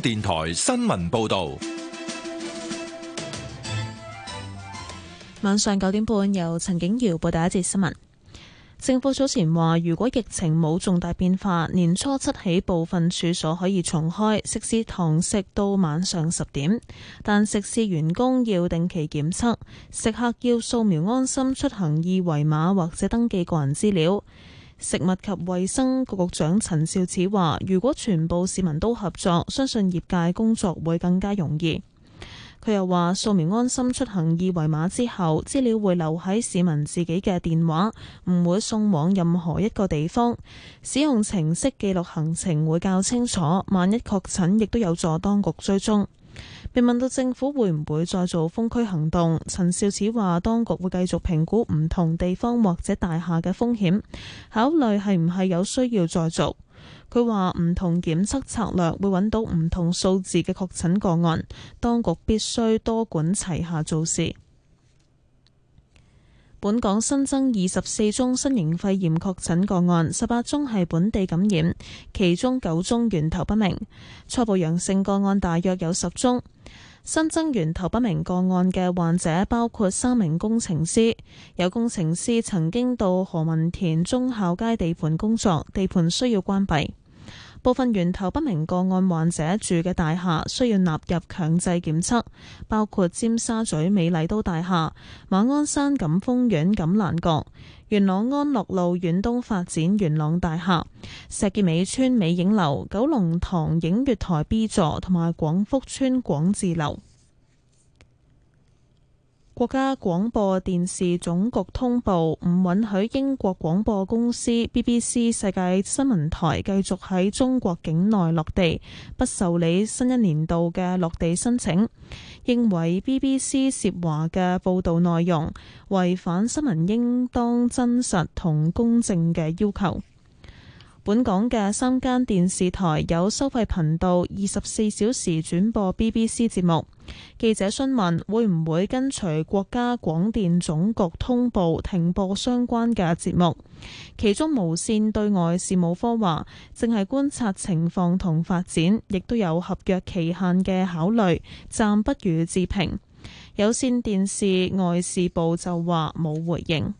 電台新聞報道。 晚上九點半，由陳景瑤報第一節新聞。政府早前話，如果疫情冇重大變化，年初七起部分處所可以重開，食肆堂食到晚上十點，但食肆員工要定期檢測，食客要掃描安心出行二維碼或者登記個人資料。食物及衛生局局長陳肇始話，如果全部市民都合作，相信業界工作會更加容易。佢又話，掃描安心出行二維碼之後，資料會留喺市民自己嘅電話，唔會送往任何一個地方。使用程式記錄行程會較清楚，萬一確診亦都有助當局追蹤。被問到政府會唔會再做封區行動，陳肇始話，當局會繼續評估唔同地方或者大廈嘅風險，考慮係唔係有需要再做。佢話唔同檢測策略會揾到唔同數字嘅確診個案，當局必須多管齊下做事。本港新增二十四宗新型肺炎確診個案，十八宗係本地感染，其中九宗源頭不明。初步陽性個案大約有十宗。新增源頭不明個案嘅患者包括三名工程師，有工程師曾經到何文田忠孝街地盤工作，地盤需要關閉。部分源頭不明個案患者住嘅大廈需要納入強制檢測，包括尖沙咀美麗都大廈、馬鞍山錦豐苑錦蘭閣、元朗安樂路遠東發展元朗大廈、石硤尾村美影樓、九龍塘映月台 B 座同埋廣福村廣智樓。國家廣播電視總局通報，唔允許英國廣播公司 B B C 世界新聞台繼續喺中國境內落地，不受理新一年度嘅落地申請，認為 B B C 涉華嘅報導內容違反新聞應當真實同公正嘅要求。本港嘅三間電視台有收費頻道，二十四小時轉播 B B C 節目。記者詢問會唔會跟隨國家廣電總局通報停播相關嘅節目，其中無線對外事務科話正係觀察情況同發展，亦都有合約期限嘅考慮，暫不予置評。有線電視外事部就話冇回應。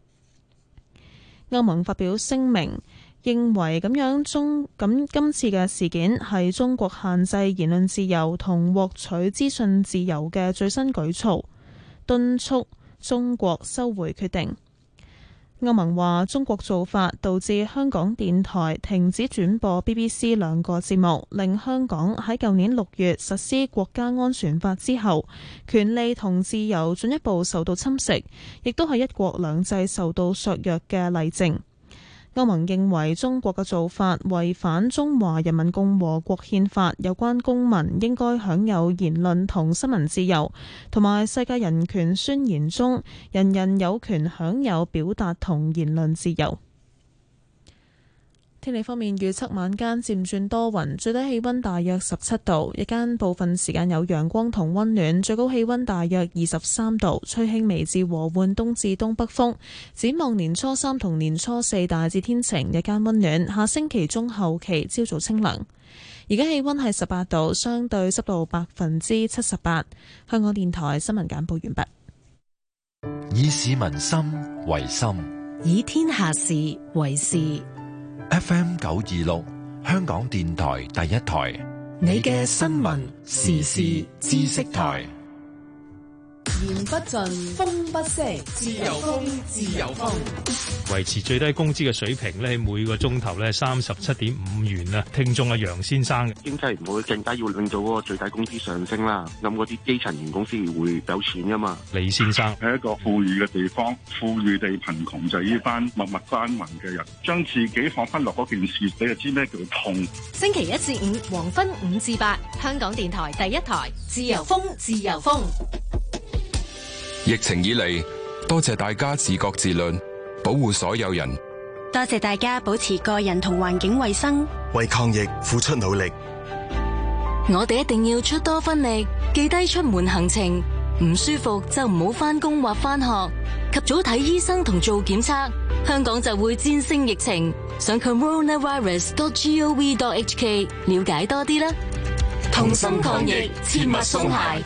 歐盟發表聲明，認為咁樣中咁今次嘅事件係中國限制言論自由同獲取資訊自由嘅最新舉措，敦促中國收回決定。歐盟話中國做法導致香港電台停止轉播 B B C 兩個節目，令香港喺舊年六月實施國家安全法之後，權利同自由進一步受到侵蝕，亦都係一國兩制受到削弱嘅例證。歐盟認為中國嘅做法違反中華人民共和國憲法有關公民應該享有言論同新聞自由，同埋世界人權宣言中人人有權享有表達同言論自由。天氣方面，預測晚間漸轉多雲，最低氣溫大約十七度，日間部分時間有陽光同溫暖，最高氣溫大約二十三度，吹輕微至和緩東至東北風。展望年初三同年初四大致天晴，日間溫暖，下星期中後期朝早清涼。而家氣溫係十八度，相對濕度百分之七十八。香港電台新聞簡報完畢。 以市民心為心， 以天下事為事。 F M 九二六，香港電台第一台， 你嘅新聞時事知識台。 言不盡，風不息，自由風，自由風。 維持最低工資嘅水平咧，每個鐘頭咧三十七點五元啊！聽眾阿楊先生， 經濟唔會更加要令到嗰個最低工資上升啦。咁嗰啲基層員工先會有錢噶嘛？ 李先生喺一個富裕嘅地方，富裕地貧窮就係呢班默默耕耘嘅人，將自己放翻落嗰件事，你就知咩叫痛。 星期一至五黃昏五至八，香港電台第一台，自由風，自由風。 疫情以嚟，多謝大家自覺自律，保護所有人。 多謝大家保持個人同環境衛生， 為抗疫付出努力。 我哋一定要出多分力，記低出門行程，唔舒服就唔好返工或返學，及早睇醫生同做檢測，香港就會戰勝疫情。上 coronavirus dot gov dot hk 了解多啲啦。 同心抗疫，切勿鬆懈。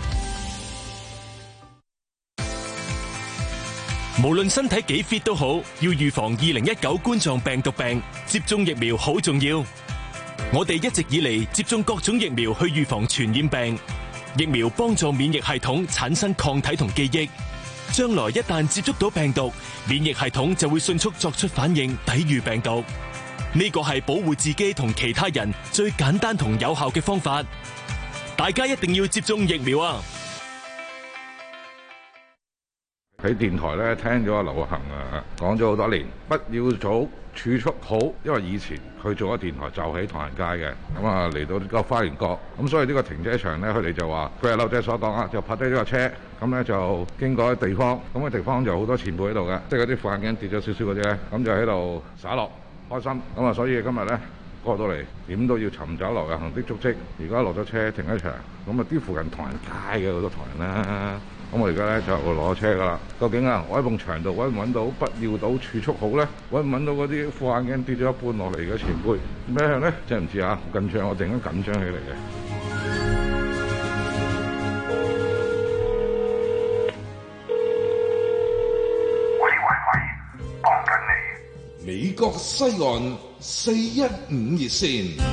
無論身體幾 fit 都好，要預防二零一九冠狀病毒病，接種疫苗好重要。我哋一直以嚟接種各種疫苗去預防傳染病，疫苗幫助免疫系統產生抗體同記憶，將來一旦接觸到病毒，免疫系統就會迅速作出反應，抵禦病毒。呢個係保護自己同其他人最簡單同有效嘅方法，大家一定要接種疫苗啊！ 喺電台咧聽咗流行啊，講咗好多年，不要早儲蓄好，因為以前佢做咗電台就喺唐人街嘅，咁啊嚟到呢個花園角，咁所以呢個停車場咧，佢哋就話佢係劉仔所講啊，就泊低咗個車，咁咧就經過啲地方，咁嘅地方就好多前輩喺度嘅，即係嗰啲副眼鏡跌咗少少嘅啫，咁就喺度灑落開心，咁啊所以今日咧過到嚟點都要尋找流行的足跡，而家落咗車停一場，咁啊啲附近唐人街嘅好多唐人啦。咁我而家咧就攞車噶啦，究竟啊，我喺埲牆度揾唔揾到不要到儲蓄好咧？揾唔揾到嗰啲副眼鏡跌咗一半落嚟嘅前輩咩樣咧？真係唔知啊！好緊張，我突然間緊張起嚟嘅。 喂喂喂，幫緊你！美國西岸四一五熱線。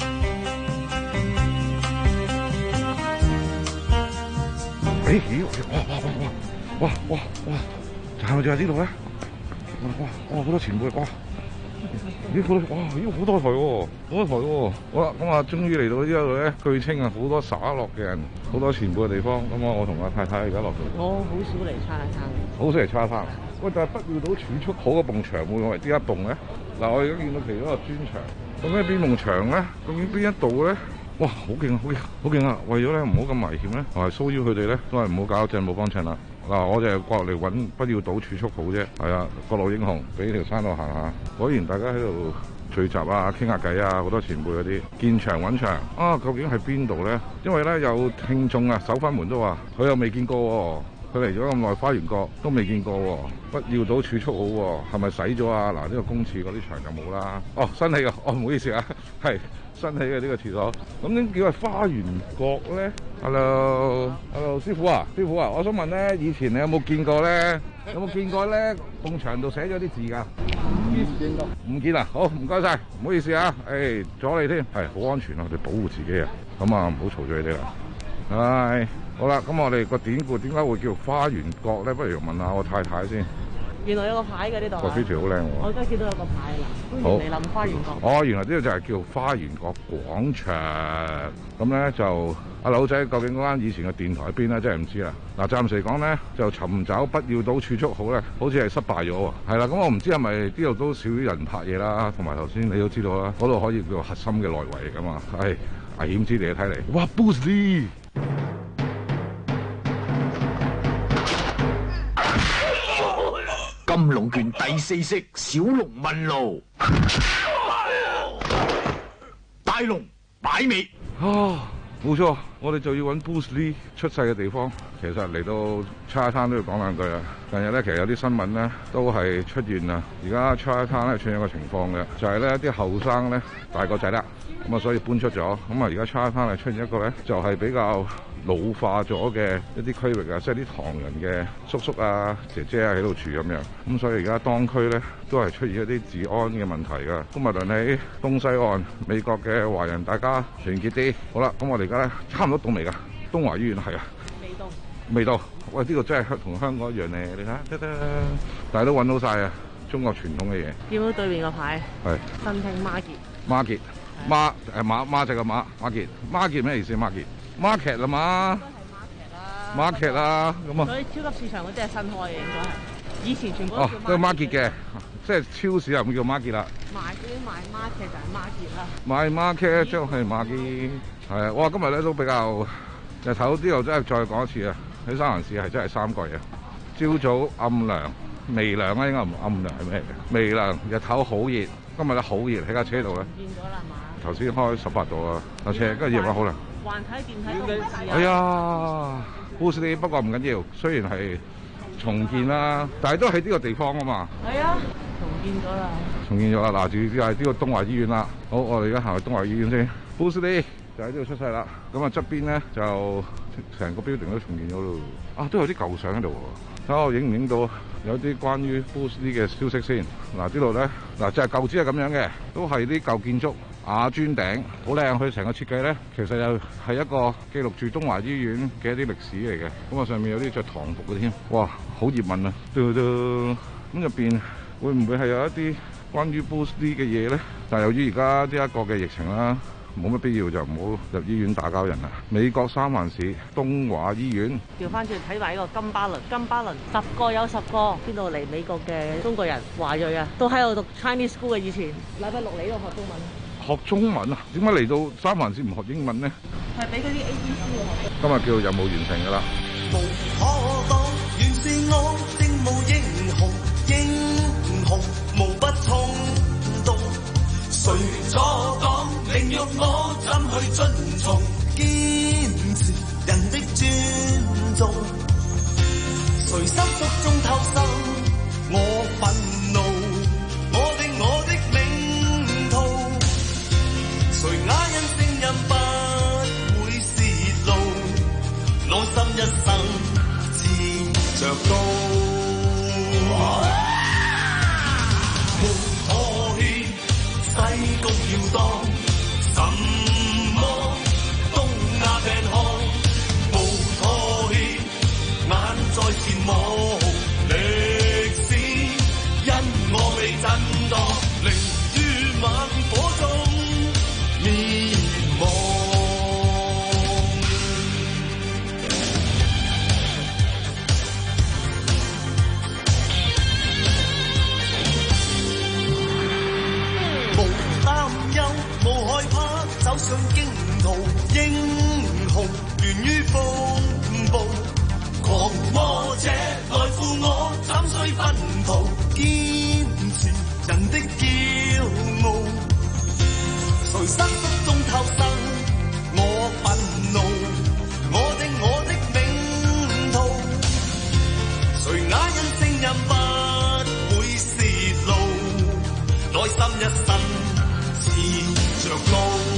誒咦！哇哇哇哇哇哇！係咪就係呢度咧？哇哇好多前輩哇！咦好多哇咦好多台喎，好多台喎！好啦，咁啊終於嚟到呢度咧，據稱啊好多灑落嘅人，好多前輩嘅地方。咁啊，我同阿太太而家落到。 我好少嚟叉沙灘。 好少嚟叉沙灘。喂，但係不要到儲蓄好嘅埲牆會為之一棟咧？嗱，我而家見到其中一個磚牆，咁咧邊埲牆咧？究竟邊一度咧？哇，好勁啊，好勁，好勁啊！為咗咧唔好咁危險咧，同埋騷擾佢哋咧，都係唔好搞震，冇幫襯啦。嗱，我就係過嚟揾，不要賭儲蓄好啫。係啊，各路英雄俾條山路行下。果然大家喺度聚集啊，傾下偈啊，好多前輩嗰啲見場揾場啊，究竟喺邊度咧？因為咧有聽眾啊，守番門都話佢又未見過喎，佢嚟咗咁耐花園角都未見過喎。不要賭儲蓄好喎，係咪洗咗啊？嗱，呢個公廁嗰啲牆就冇啦。哦，新起嘅，哦唔好意思啊，係。新起嘅呢個廁所，咁點叫係花園角咧 ？Hello，Hello， 師傅啊，師傅啊，我想問咧，以前你有冇見過咧？有冇見過咧？埲牆度寫咗啲字㗎？唔見到，唔見啊！好，唔該晒，唔好意思啊，誒，阻你添，係好安全啊，我哋保護自己啊，咁啊唔好嘈咗你哋啦。係，好啦，咁我哋個典故點解會叫花園角咧？不如問下我太太先。 原來有個牌嘅呢度。個標誌好靚喎。我而家見到有個牌啦，歡迎嚟臨花園角。 哦，原來呢度就係叫花園角廣場。咁咧就阿佬仔，究竟嗰間以前嘅電台喺邊咧？真係唔知啦。嗱，暫時嚟講咧，就尋找不要到儲蓄好咧，好似係失敗咗喎。係啦，咁我唔知係咪呢度都少人拍嘢啦，同埋頭先你都知道啦，嗰度可以叫做核心嘅內圍嚟㗎嘛。係危險之地啊！睇嚟。哇 ，Bruce Lee！ 金龍拳第四式小龍問路，大龍擺尾。 啊，冇錯，我哋就要揾 Bruce Lee 出世嘅地方。其實嚟到叉沙灘都要講兩句啊。近日咧，其實有啲新聞咧都係出現啊。而家叉沙灘咧出現一個情況嘅，就係咧啲後生咧大個仔啦，咁啊所以搬出咗。咁啊而家叉沙灘係出現一個咧，就係比較老化咗嘅一啲區域啊，即係啲唐人嘅叔叔啊、姐姐啊喺度住咁樣，咁所以而家當區咧都係出現一啲治安嘅問題㗎。咁無論喺東西岸美國嘅華人，大家團結啲。好啦，咁我哋而家咧差唔多到未㗎？東華醫院係啊， 未到， 未到。喂，呢個真係同香港一樣咧，你睇下，得得，大家都揾到晒啊！中國傳統嘅嘢。 見到對面個牌， 係新興孖結。 孖結，孖誒馬孖隻個馬，孖結，孖結咩意思？孖結。market 啦嘛，應該係 market 啦，咁啊。 所以超級市場嗰啲係新開嘅，應該係。以前全部哦，都係 market 嘅，即係超市又唔叫 market 啦。 賣嗰啲賣 market 就係 market 啦。 賣 market 即係 market，係啊！哇，今日咧都比較日頭之後真係再講一次啊！喺三藩市係真係三季啊！朝早暗涼、微涼啊，應該唔暗涼係咩嘅？微涼，日頭好熱，今日咧好熱喺架車度咧。 見咗啦嘛？ 頭先開十八度啊，架車，跟住夜晚好涼。 環睇電睇都唔係啊！ 哎呀，Bruce Lee，不過唔緊要，雖然係重建啦，但係都喺呢個地方啊嘛。 係啊，重建咗啦。 重建咗啦，嗱，住係呢個東華醫院啦。好，我哋而家行去東華醫院先。Bruce Lee， 就喺呢度出世啦。咁啊側邊咧就成個 building 都重建咗咯。啊，都有啲舊相喺度喎。睇我影唔影到有啲關於 Bruce Lee 嘅消息先。嗱，呢度咧嗱就係舊址係咁樣嘅，都係啲舊建築。瓦磚頂好靚，佢成個設計咧，其實又係一個記錄住東華醫院嘅一啲歷史嚟嘅。咁啊，上面有啲着唐服嘅添，哇，好葉問啊！嘟嘟咁入邊會唔會係有一啲關於 Bruce Lee 嘅嘢咧？但係由於而家呢一個嘅疫情啦，冇乜必要就唔好入醫院打攪人啦。美國三藩市東華醫院調翻轉睇埋呢個金巴倫，金巴倫十個有十個邊度嚟美國嘅中國人華裔啊，都喺度讀 Chinese school 嘅以前。禮拜六嚟度學中文。 學中文啊？點解嚟到三藩市唔學英文呢？ 係俾嗰啲 A B C 學。 今日叫任務完成㗎啦。 無可擋，原是我正無英雄，英雄無不衝動。誰阻擋？凌辱我怎去遵從？堅持人的尊重。誰心腹中偷生？我憤怒。誰啞忍聲音不會泄露，內心一生持着刀。無可欠，西谷要當，什麼東亞病漢，無妥協，眼在前望，歷史因我未震盪，凌於猛火中。走上荊途，英雄源於風暴，狂魔者來赴我，怎需奔逃？堅持人的驕傲，誰心腹中偷生？我憤怒，我的我的領土，誰啞忍聲音不會泄露，內心一生持着刀。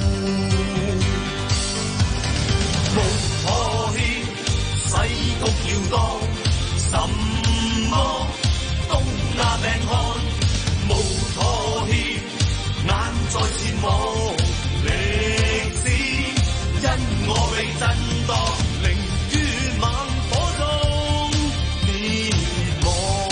無妥協，西谷要當，什麼東亞病漢，無妥協，眼在前望，歷史因我被震盪，凌於猛火中滅亡。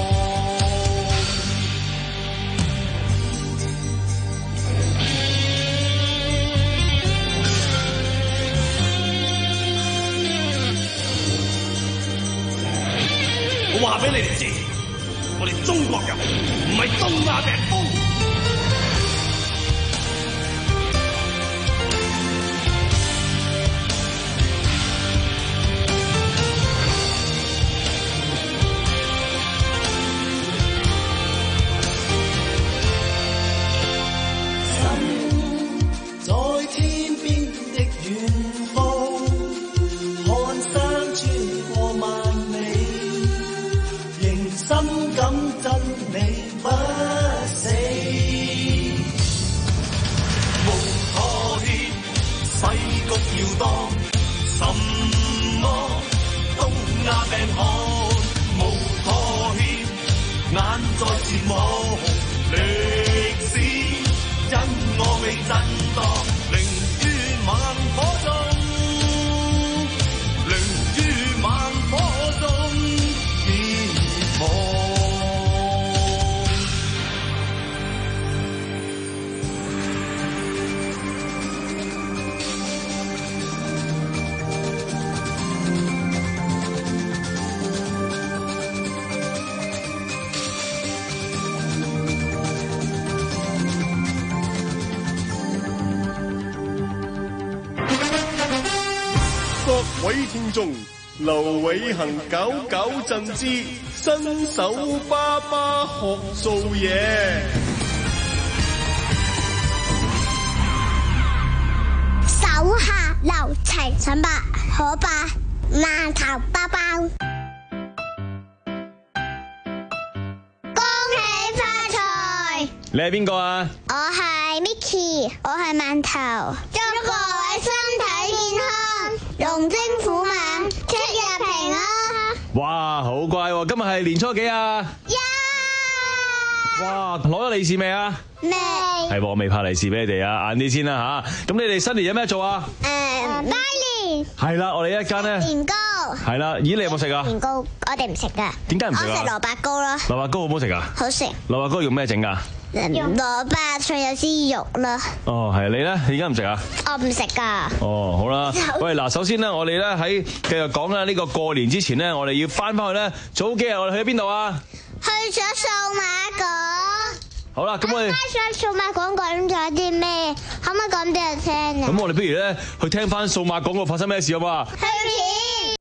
我話俾你哋知，我哋中國人唔係東亞病夫。 在天邊的遠方，看山穿過萬里。心感真理不死，無妥協，西谷要當，什麼東亞病漢，無妥協，眼在前望，歷史因我未震盪，凌於猛火中，凌於猛火中。 各位聽眾，劉偉恒搞搞震之新手爸爸學做嘢， 手下留情，陳伯可伯饅頭包包，恭喜發財。 你係邊個啊？ 我係 Micky， 我係饅頭。祝各位身體健康，龍精虎猛，出入平安。 哇，好乖喎！今日係年初幾啊？ 一。 哇，攞咗利是未啊？ 未。 係喎，未派利是俾你哋啊，晏啲先啦吓。咁你哋新年有咩做啊？ 誒，拜年。 係啦，我哋一間咧。 年糕。係啦，咦，你有冇食啊？ 年糕，我哋唔食噶。 點解唔食啊？ 我食蘿蔔糕咯。 蘿蔔糕好唔好食啊？ 好食。 蘿蔔糕用咩整噶？ 蘿蔔仲有啲肉啦。 哦，係你咧？你而家唔食啊？ 我唔食噶。 哦，好啦。喂，嗱，首先咧，我哋咧喺繼續講啦。呢個過年之前咧，我哋要翻翻去咧。早幾日我哋去咗邊度啊？ 去咗數碼港。 好啦，咁我哋啱啱數碼港講咗啲咩？可唔可以講俾我聽啊？ 咁我哋不如咧去聽翻數碼港嗰度發生咩事好唔好啊？ 去片。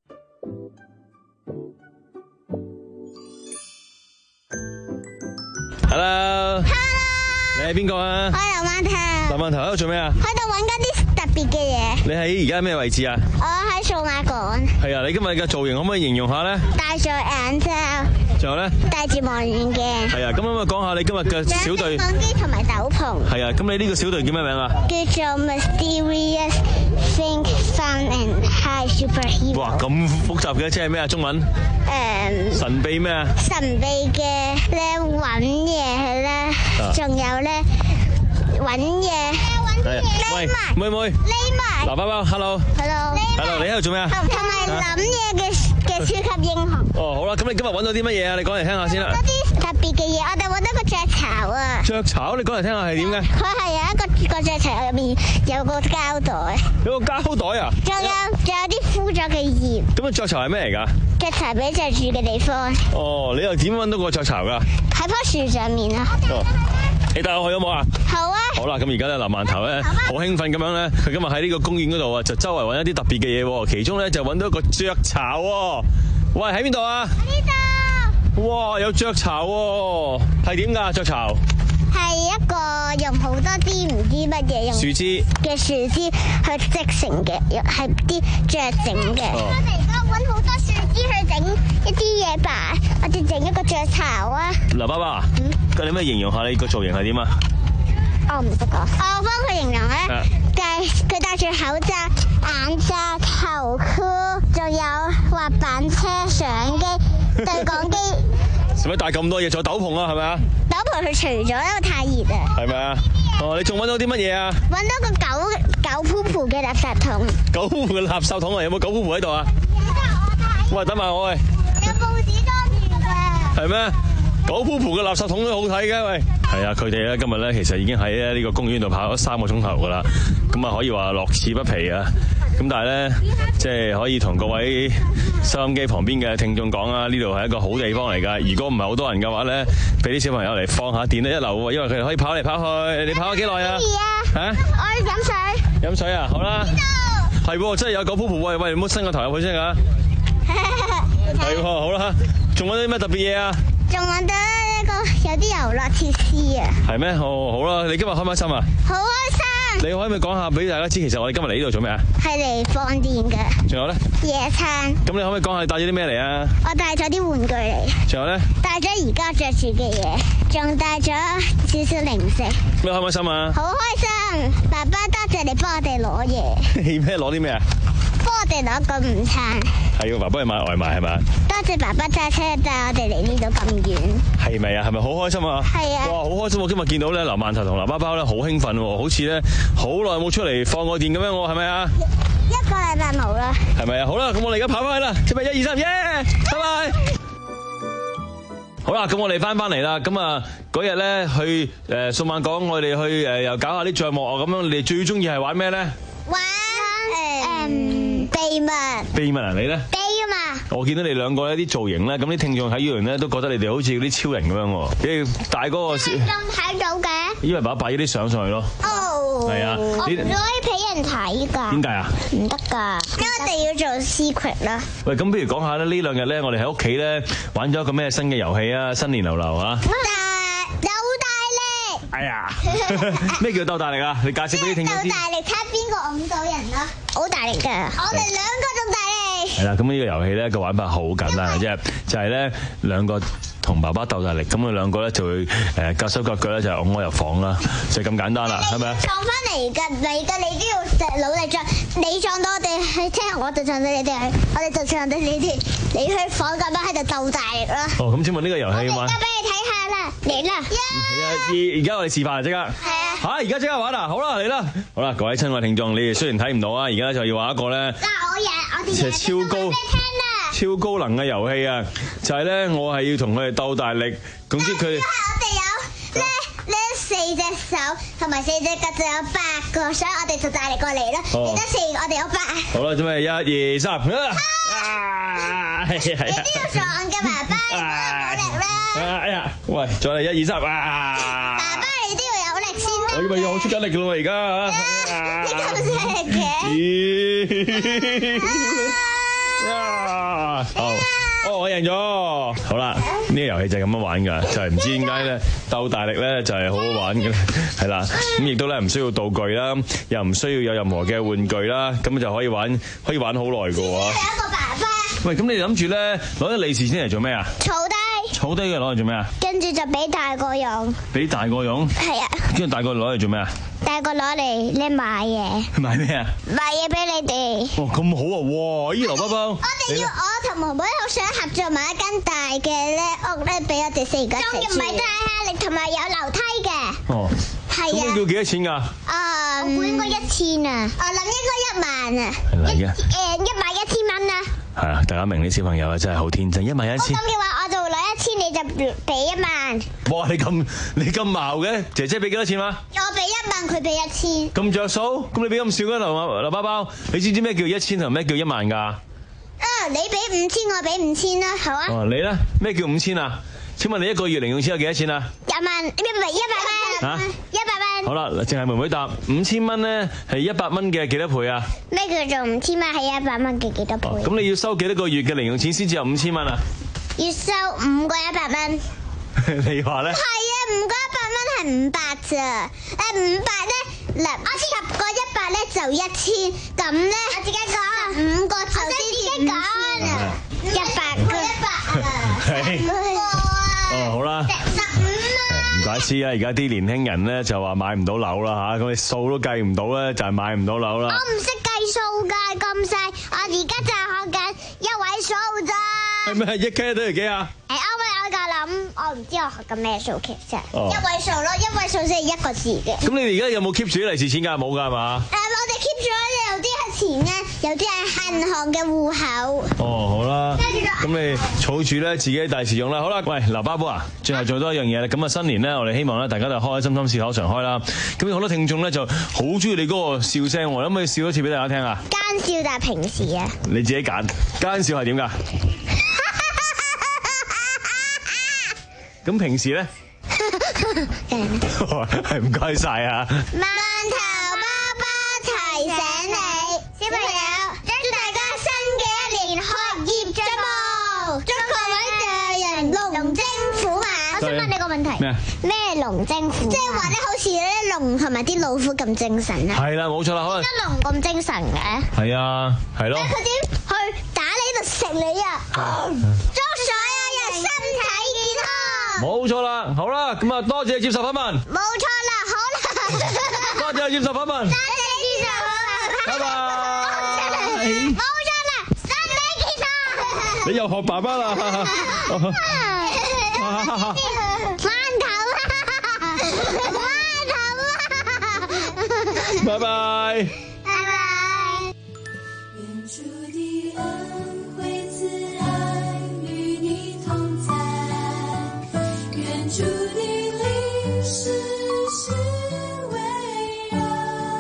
Hello。Hello。你係邊個啊？ 我係劉饅頭。 劉饅頭喺度做咩啊？ 喺度揾緊啲特別嘅嘢。 你喺而家咩位置啊？ 我喺數碼港。 係啊，你今日嘅造型可唔可以形容下咧？ 戴咗眼罩。 仲有咧？ 戴住望遠鏡。 係啊，咁可唔可以講下你今日嘅小隊？ 相機同埋斗篷。 係啊，咁你呢個小隊叫咩名啊？ 叫做 Mysterious Think Fun and High Superhero。 哇，咁複雜嘅，即係咩啊？中文？誒。神秘咩啊？ 神秘嘅咧揾嘢咧，仲有咧揾嘢。 喂，妹妹。 匿埋。 嗱，包包 ，hello。 hello。 hello，你喺度做咩啊？ 同埋諗嘢嘅嘅超級英雄。 哦，好啦，咁你今日揾到啲乜嘢啊？你講嚟聽下先啦。 嗰啲特別嘅嘢，我哋揾到個雀巢啊！ 雀巢，你講嚟聽下係點嘅？ 佢係有一個個雀巢入面有個膠袋。 有個膠袋啊？ 仲有仲有啲敷咗嘅葉。 咁啊，雀巢係咩嚟㗎？ 雀巢俾雀住嘅地方。 哦，你又點揾到個雀巢㗎？ 喺棵樹上面啊！ 哦，你帶我去好冇啊？ 好啊！ 好啦，咁而家咧，劉饅頭咧好興奮咁樣咧，佢今日喺呢個公園嗰度啊，就周圍揾一啲特別嘅嘢，其中咧就揾到一個雀巢喎。喂，喺邊度啊？ 喺呢度。 哇，有雀巢喎，係點㗎雀巢？ 係一個用好多啲唔知乜嘢用樹枝嘅樹枝去織成嘅，係啲雀整嘅。我哋而家揾好多樹枝去整一啲嘢吧，我哋整一個雀巢啊！ 嗱，爸爸，嗯，咁你咩形容下你個造型係點啊？ 我唔識啊！我幫佢形容咧，戴佢戴住口罩、眼罩、頭箍，仲有滑板車、相機、對講機。 使乜帶咁多嘢？仲有斗篷啊，係咪啊？ 斗篷佢除咗，因為太熱啊。 係咪啊？哦，你仲揾到啲乜嘢啊？ 揾到個狗狗噗噗嘅垃圾桶。 狗噗噗嘅垃圾桶啊？有冇狗噗噗喺度啊？喂，等埋我喂。 有報紙裝住㗎。 係咩？狗噗噗嘅垃圾桶都好睇嘅，喂。係啊，佢哋咧今日咧其實已經喺呢個公園度跑咗三個鐘頭噶啦，咁啊可以話樂此不疲啊。咁但係咧，即係可以同各位收音機旁邊嘅聽眾講啊，呢度係一個好地方嚟㗎。如果唔係好多人嘅話咧，俾啲小朋友嚟放下電咧一流喎，因為佢哋可以跑嚟跑去。你跑咗幾耐啊？嚇！ 我要飲水。 飲水啊！好啦。係喎，真係有狗噗噗喂喂，唔好伸個頭入去先㗎。係喎，好啦，仲揾到啲咩特別嘢啊？ 仲揾到一個有啲遊樂設施啊！ 係咩？哦，好啦，你今日開唔開心啊？ 好開心！ 你可唔可以講下俾大家知，其實我哋今日嚟呢度做咩啊？ 係嚟放電嘅。 仲有咧？ 野餐。 咁你可唔可以講下你帶咗啲咩嚟啊？ 我帶咗啲玩具嚟。 仲有咧？帶咗而家着住嘅嘢，仲帶咗少少零食。 咩開唔開心啊？ 好開心！爸爸多謝你幫我哋攞嘢。 係咩？攞啲咩啊？ 幫我哋攞個午餐。 係喎，爸幫你買外賣係咪？ 多謝爸爸揸車帶我哋嚟呢度咁遠。 係咪啊？係咪好開心啊？ 係啊！ 哇，好開心！我今日見到咧，劉饅頭同劉包包咧好興奮喎，好似咧好耐冇出嚟放過電咁樣喎，係咪啊？ 一個禮拜冇啦。 係咪啊？好啦，咁我哋而家跑翻去啦，準備一二三，耶！拜拜。好啦，咁我哋翻翻嚟啦，咁啊嗰日咧去誒數碼港，我哋去誒又搞下啲帳幕啊，咁樣你哋最中意係玩咩咧？ 玩誒秘密。 秘密啊，你咧？ 秘密。 我見到你兩個咧啲造型咧，咁啲聽眾喺呢度咧都覺得你哋好似嗰啲超人咁樣喎，你戴嗰個。 咁睇到嘅。 因為爸爸擺咗啲相上去咯。 哦。 係啊。 我唔可以俾人睇㗎。點解啊？ 唔得㗎，因為我哋要做 secret 啦。 喂，咁不如講下咧，呢兩日咧，我哋喺屋企咧玩咗一個咩新嘅遊戲啊？新年流流啊！ 大有大力。 哎呀，咩叫鬥大力啊？你解釋俾啲聽眾知。 鬥大力睇邊個擁到人啦！好大力㗎，我哋兩個仲大力。 係啦，咁呢個遊戲咧個玩法好簡單嘅啫，就係咧兩個同爸爸鬥大力，咁佢兩個咧就會誒隔手隔腳咧就拱我入房啦，就咁簡單啦，係咪啊？ 撞翻嚟㗎，嚟㗎，你都要努力撞，你撞到我哋去聽，我就撞到你哋去，我哋就撞到你哋，你去房咁樣喺度鬥大力啦。 哦，咁請問呢個遊戲玩？ 而家俾你睇下啦，嚟啦！ 而而家我哋示範啊，即刻。係啊。嚇！而家即刻玩啊！好啦，嚟啦！好啦，各位親愛聽眾，你哋雖然睇唔到啊，而家就要玩一個咧， 嗱，我贏，我哋其實超高超高能嘅遊戲啊！就係咧，我係要同佢哋鬥大力，總之佢哋。 我哋有咧咧四隻手同埋四隻腳，就有八個，所以我哋就大力過嚟啦。你得四，我哋有八。 好啦，準備一二三，啊！ 你都要撞嘅爸爸，好力啦！ 哎呀，喂，再嚟一二三啊！ 爸爸你都要有力先啦。 我以為我出緊力㗎啦，而家。 你咁犀利嘅？ 好。哦，我贏咗。好啦，呢個遊戲就係咁樣玩㗎，就係唔知點解咧鬥大力咧就係好好玩嘅，係啦。咁亦都咧唔需要道具啦，又唔需要有任何嘅玩具啦，咁就可以玩，可以玩好耐㗎喎。 有一個爸爸。 喂，咁你諗住咧攞啲利是先嚟做咩啊？ 儲低。 儲低嘅攞嚟做咩啊？ 跟住就俾大個用。俾大個用？ 係啊。 跟住大個攞嚟做咩啊？ 大個攞嚟咧買嘢。 買咩啊？ 買嘢俾你哋。 哦，咁好啊！哇，咦，劉包包。 我哋要我同妹妹好想合作買一間大嘅咧屋咧，俾我哋四個一齊住。仲要唔係大廈力，同埋有樓梯嘅。 哦。係啊。咁你叫幾多錢㗎？ 啊，我估應該一千啊。我諗應該一萬啊。 係啦，一誒一萬一千蚊啊。 係啊，大家明啲小朋友啊，真係好天真，一萬一千。 咁嘅話，我就攞一千，你就俾一萬。 哇！你咁你咁茅嘅，姐姐俾幾多錢嘛？ 我俾一萬，佢俾一千。 咁着數？咁你俾咁少嘅劉劉包包，你知唔知咩叫一千同咩叫一萬㗎？啊！ 你俾五千，我俾五千啦，好啊。 哦，你咧咩叫五千啊？請問你一個月零用錢有幾多錢啊？ 一萬，唔係一百蚊。嚇！一百蚊。 好啦，淨係妹妹答五千蚊咧，係一百蚊嘅幾多倍啊？ 咩叫做五千蚊係一百蚊嘅幾多倍？ 咁、哦、你要收幾多個月嘅零用錢先至有五千蚊啊？ 要收五個一百蚊。 你話咧？ 係啊，五個一百蚊係五百咋？誒五百咧，嗱，我十個一百咧就一千，咁咧我自己講，五個就先至講啊，一百個一百啊。係。 哦，好啦。十五啊。唔怪之啊，而家啲年輕人咧就話買唔到樓啦嚇，咁你數都計唔到咧，就係買唔到樓啦。 我唔識計數㗎，咁細，我而家就係學緊一位數咋。 係咪一 K 等於幾啊？ 誒，我咪我就諗，我唔知我學緊咩數其實。 哦。 一位數咯，一位數先係一個字嘅。 咁你哋而家有冇 keep 住啲利是錢㗎？冇㗎係嘛？ 誒，我哋 keep 咗，有啲係錢咧，有啲係銀行嘅戶口。 哦，好啦。咁你儲住咧，自己第時用啦。好啦，喂，劉包包啊，最後做多一樣嘢啦。咁啊，新年咧，我哋希望咧，大家都開開心心，笑口常開啦。咁有好多聽眾咧，就好中意你嗰個笑聲，可唔可以笑一次俾大家聽啊？ 奸笑但係平時啊？ 你自己揀，奸笑係點㗎？咁平時咧？係唔該晒啊！ 饅頭包包提醒你，小朋友，祝大家新嘅一年學業進步，祝各位大人龍精虎猛。我想問你個問題， 咩？ 咩龍精虎？即係話咧，好似啲龍同埋啲老虎咁精神啊？ 係啦，冇錯啦，可能。 點解龍咁精神嘅？ 係啊，係咯。 佢點去打你度食你啊？祝所有人身體健康。 冇錯啦，好啦，咁啊，多謝你接受訪問。 冇錯啦，好啦。 多謝你接受訪問。 多謝接受訪問。 拜拜。 冇錯啦，身體健康。 你又學爸爸啦。 饅頭啊！饅頭啊！ 拜拜。 拜拜。 愿主的恩惠慈爱与你同在，愿主的灵时时围绕，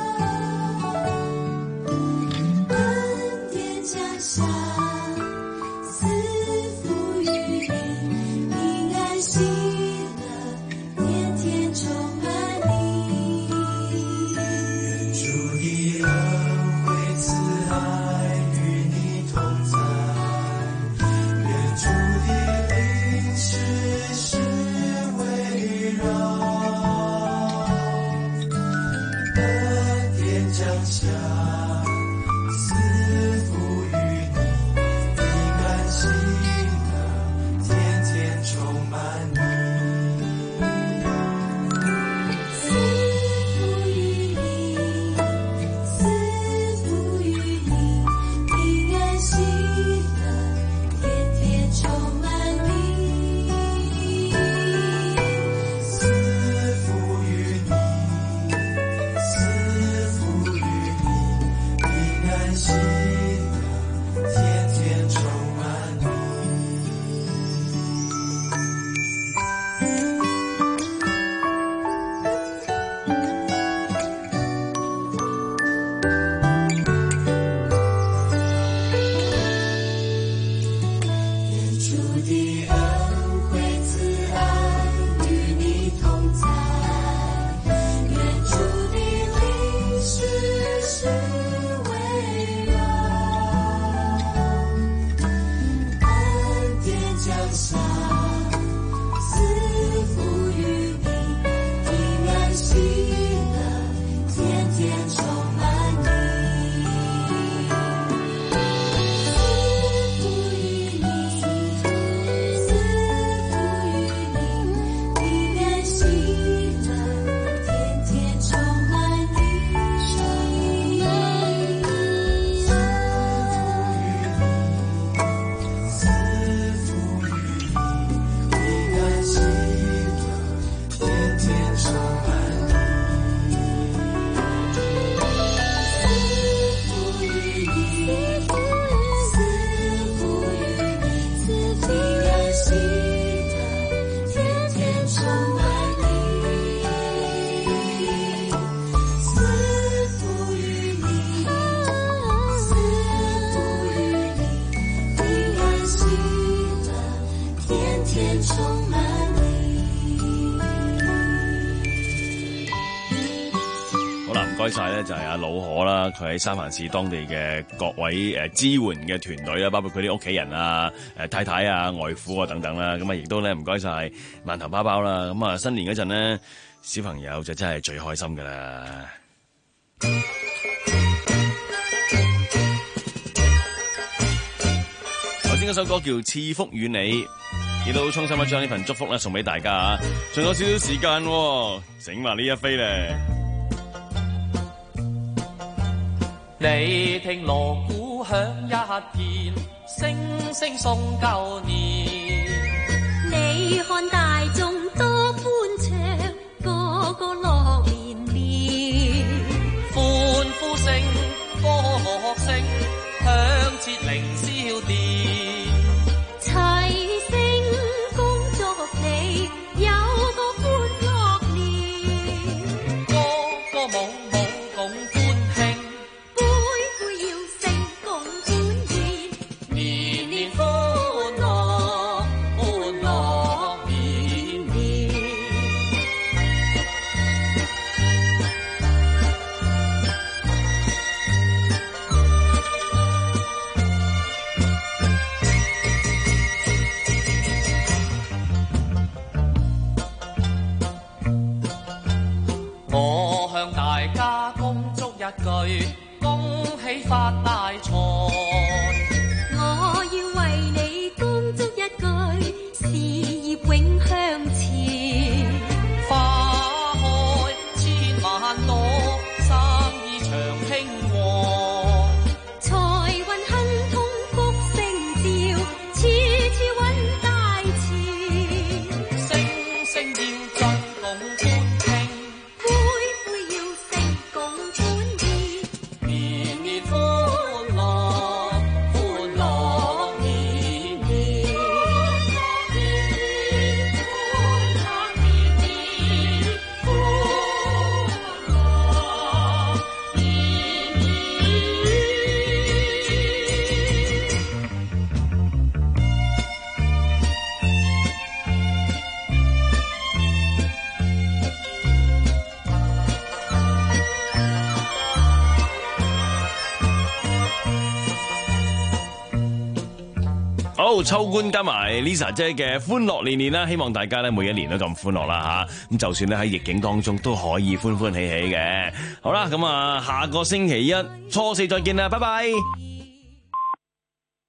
恩典降下，赐福于你，平安喜乐，天天充满你。愿主的恩惠慈爱与你同在，愿主的灵时时围绕，恩典降下，赐福于你。 天充滿好啦，唔該晒咧，就係阿老可啦，佢喺三藩市當地嘅各位誒支援嘅團隊啦，包括佢啲屋企人啊、誒太太啊、外父啊等等啦，咁啊亦都咧唔該晒饅頭包包啦，咁啊新年嗰陣咧，小朋友就真係最開心噶啦。頭先嗰首歌叫《賜福與你》，亦都衷心一將呢份祝福咧送俾大家啊！仲有少少時間，整埋呢一飛咧。 你聽鑼鼓響一片，聲聲送舊年。 你看大眾多歡暢，個個樂連連。 歡呼聲、歌樂聲，響徹凌霄殿。 齊聲恭祝你有個歡樂年。 歌歌舞舞共歡慶。句恭喜發大財， 我要為你恭祝一句事業永向前。 花開千萬朵，生意長興旺， 財運亨通福星照，處處揾大錢。 聲聲要進共歡慶， 杯杯要盛共歡宴。 年年歡樂，歡樂年年，歡樂年年，歡樂年年，歡樂年好，秋官加埋 Lisa 姐嘅歡樂年年啦，希望大家咧每一年都咁歡樂啦吓，咁就算咧喺逆境當中都可以歡歡喜喜嘅。好啦，咁啊下個星期一初四再見啦，拜拜。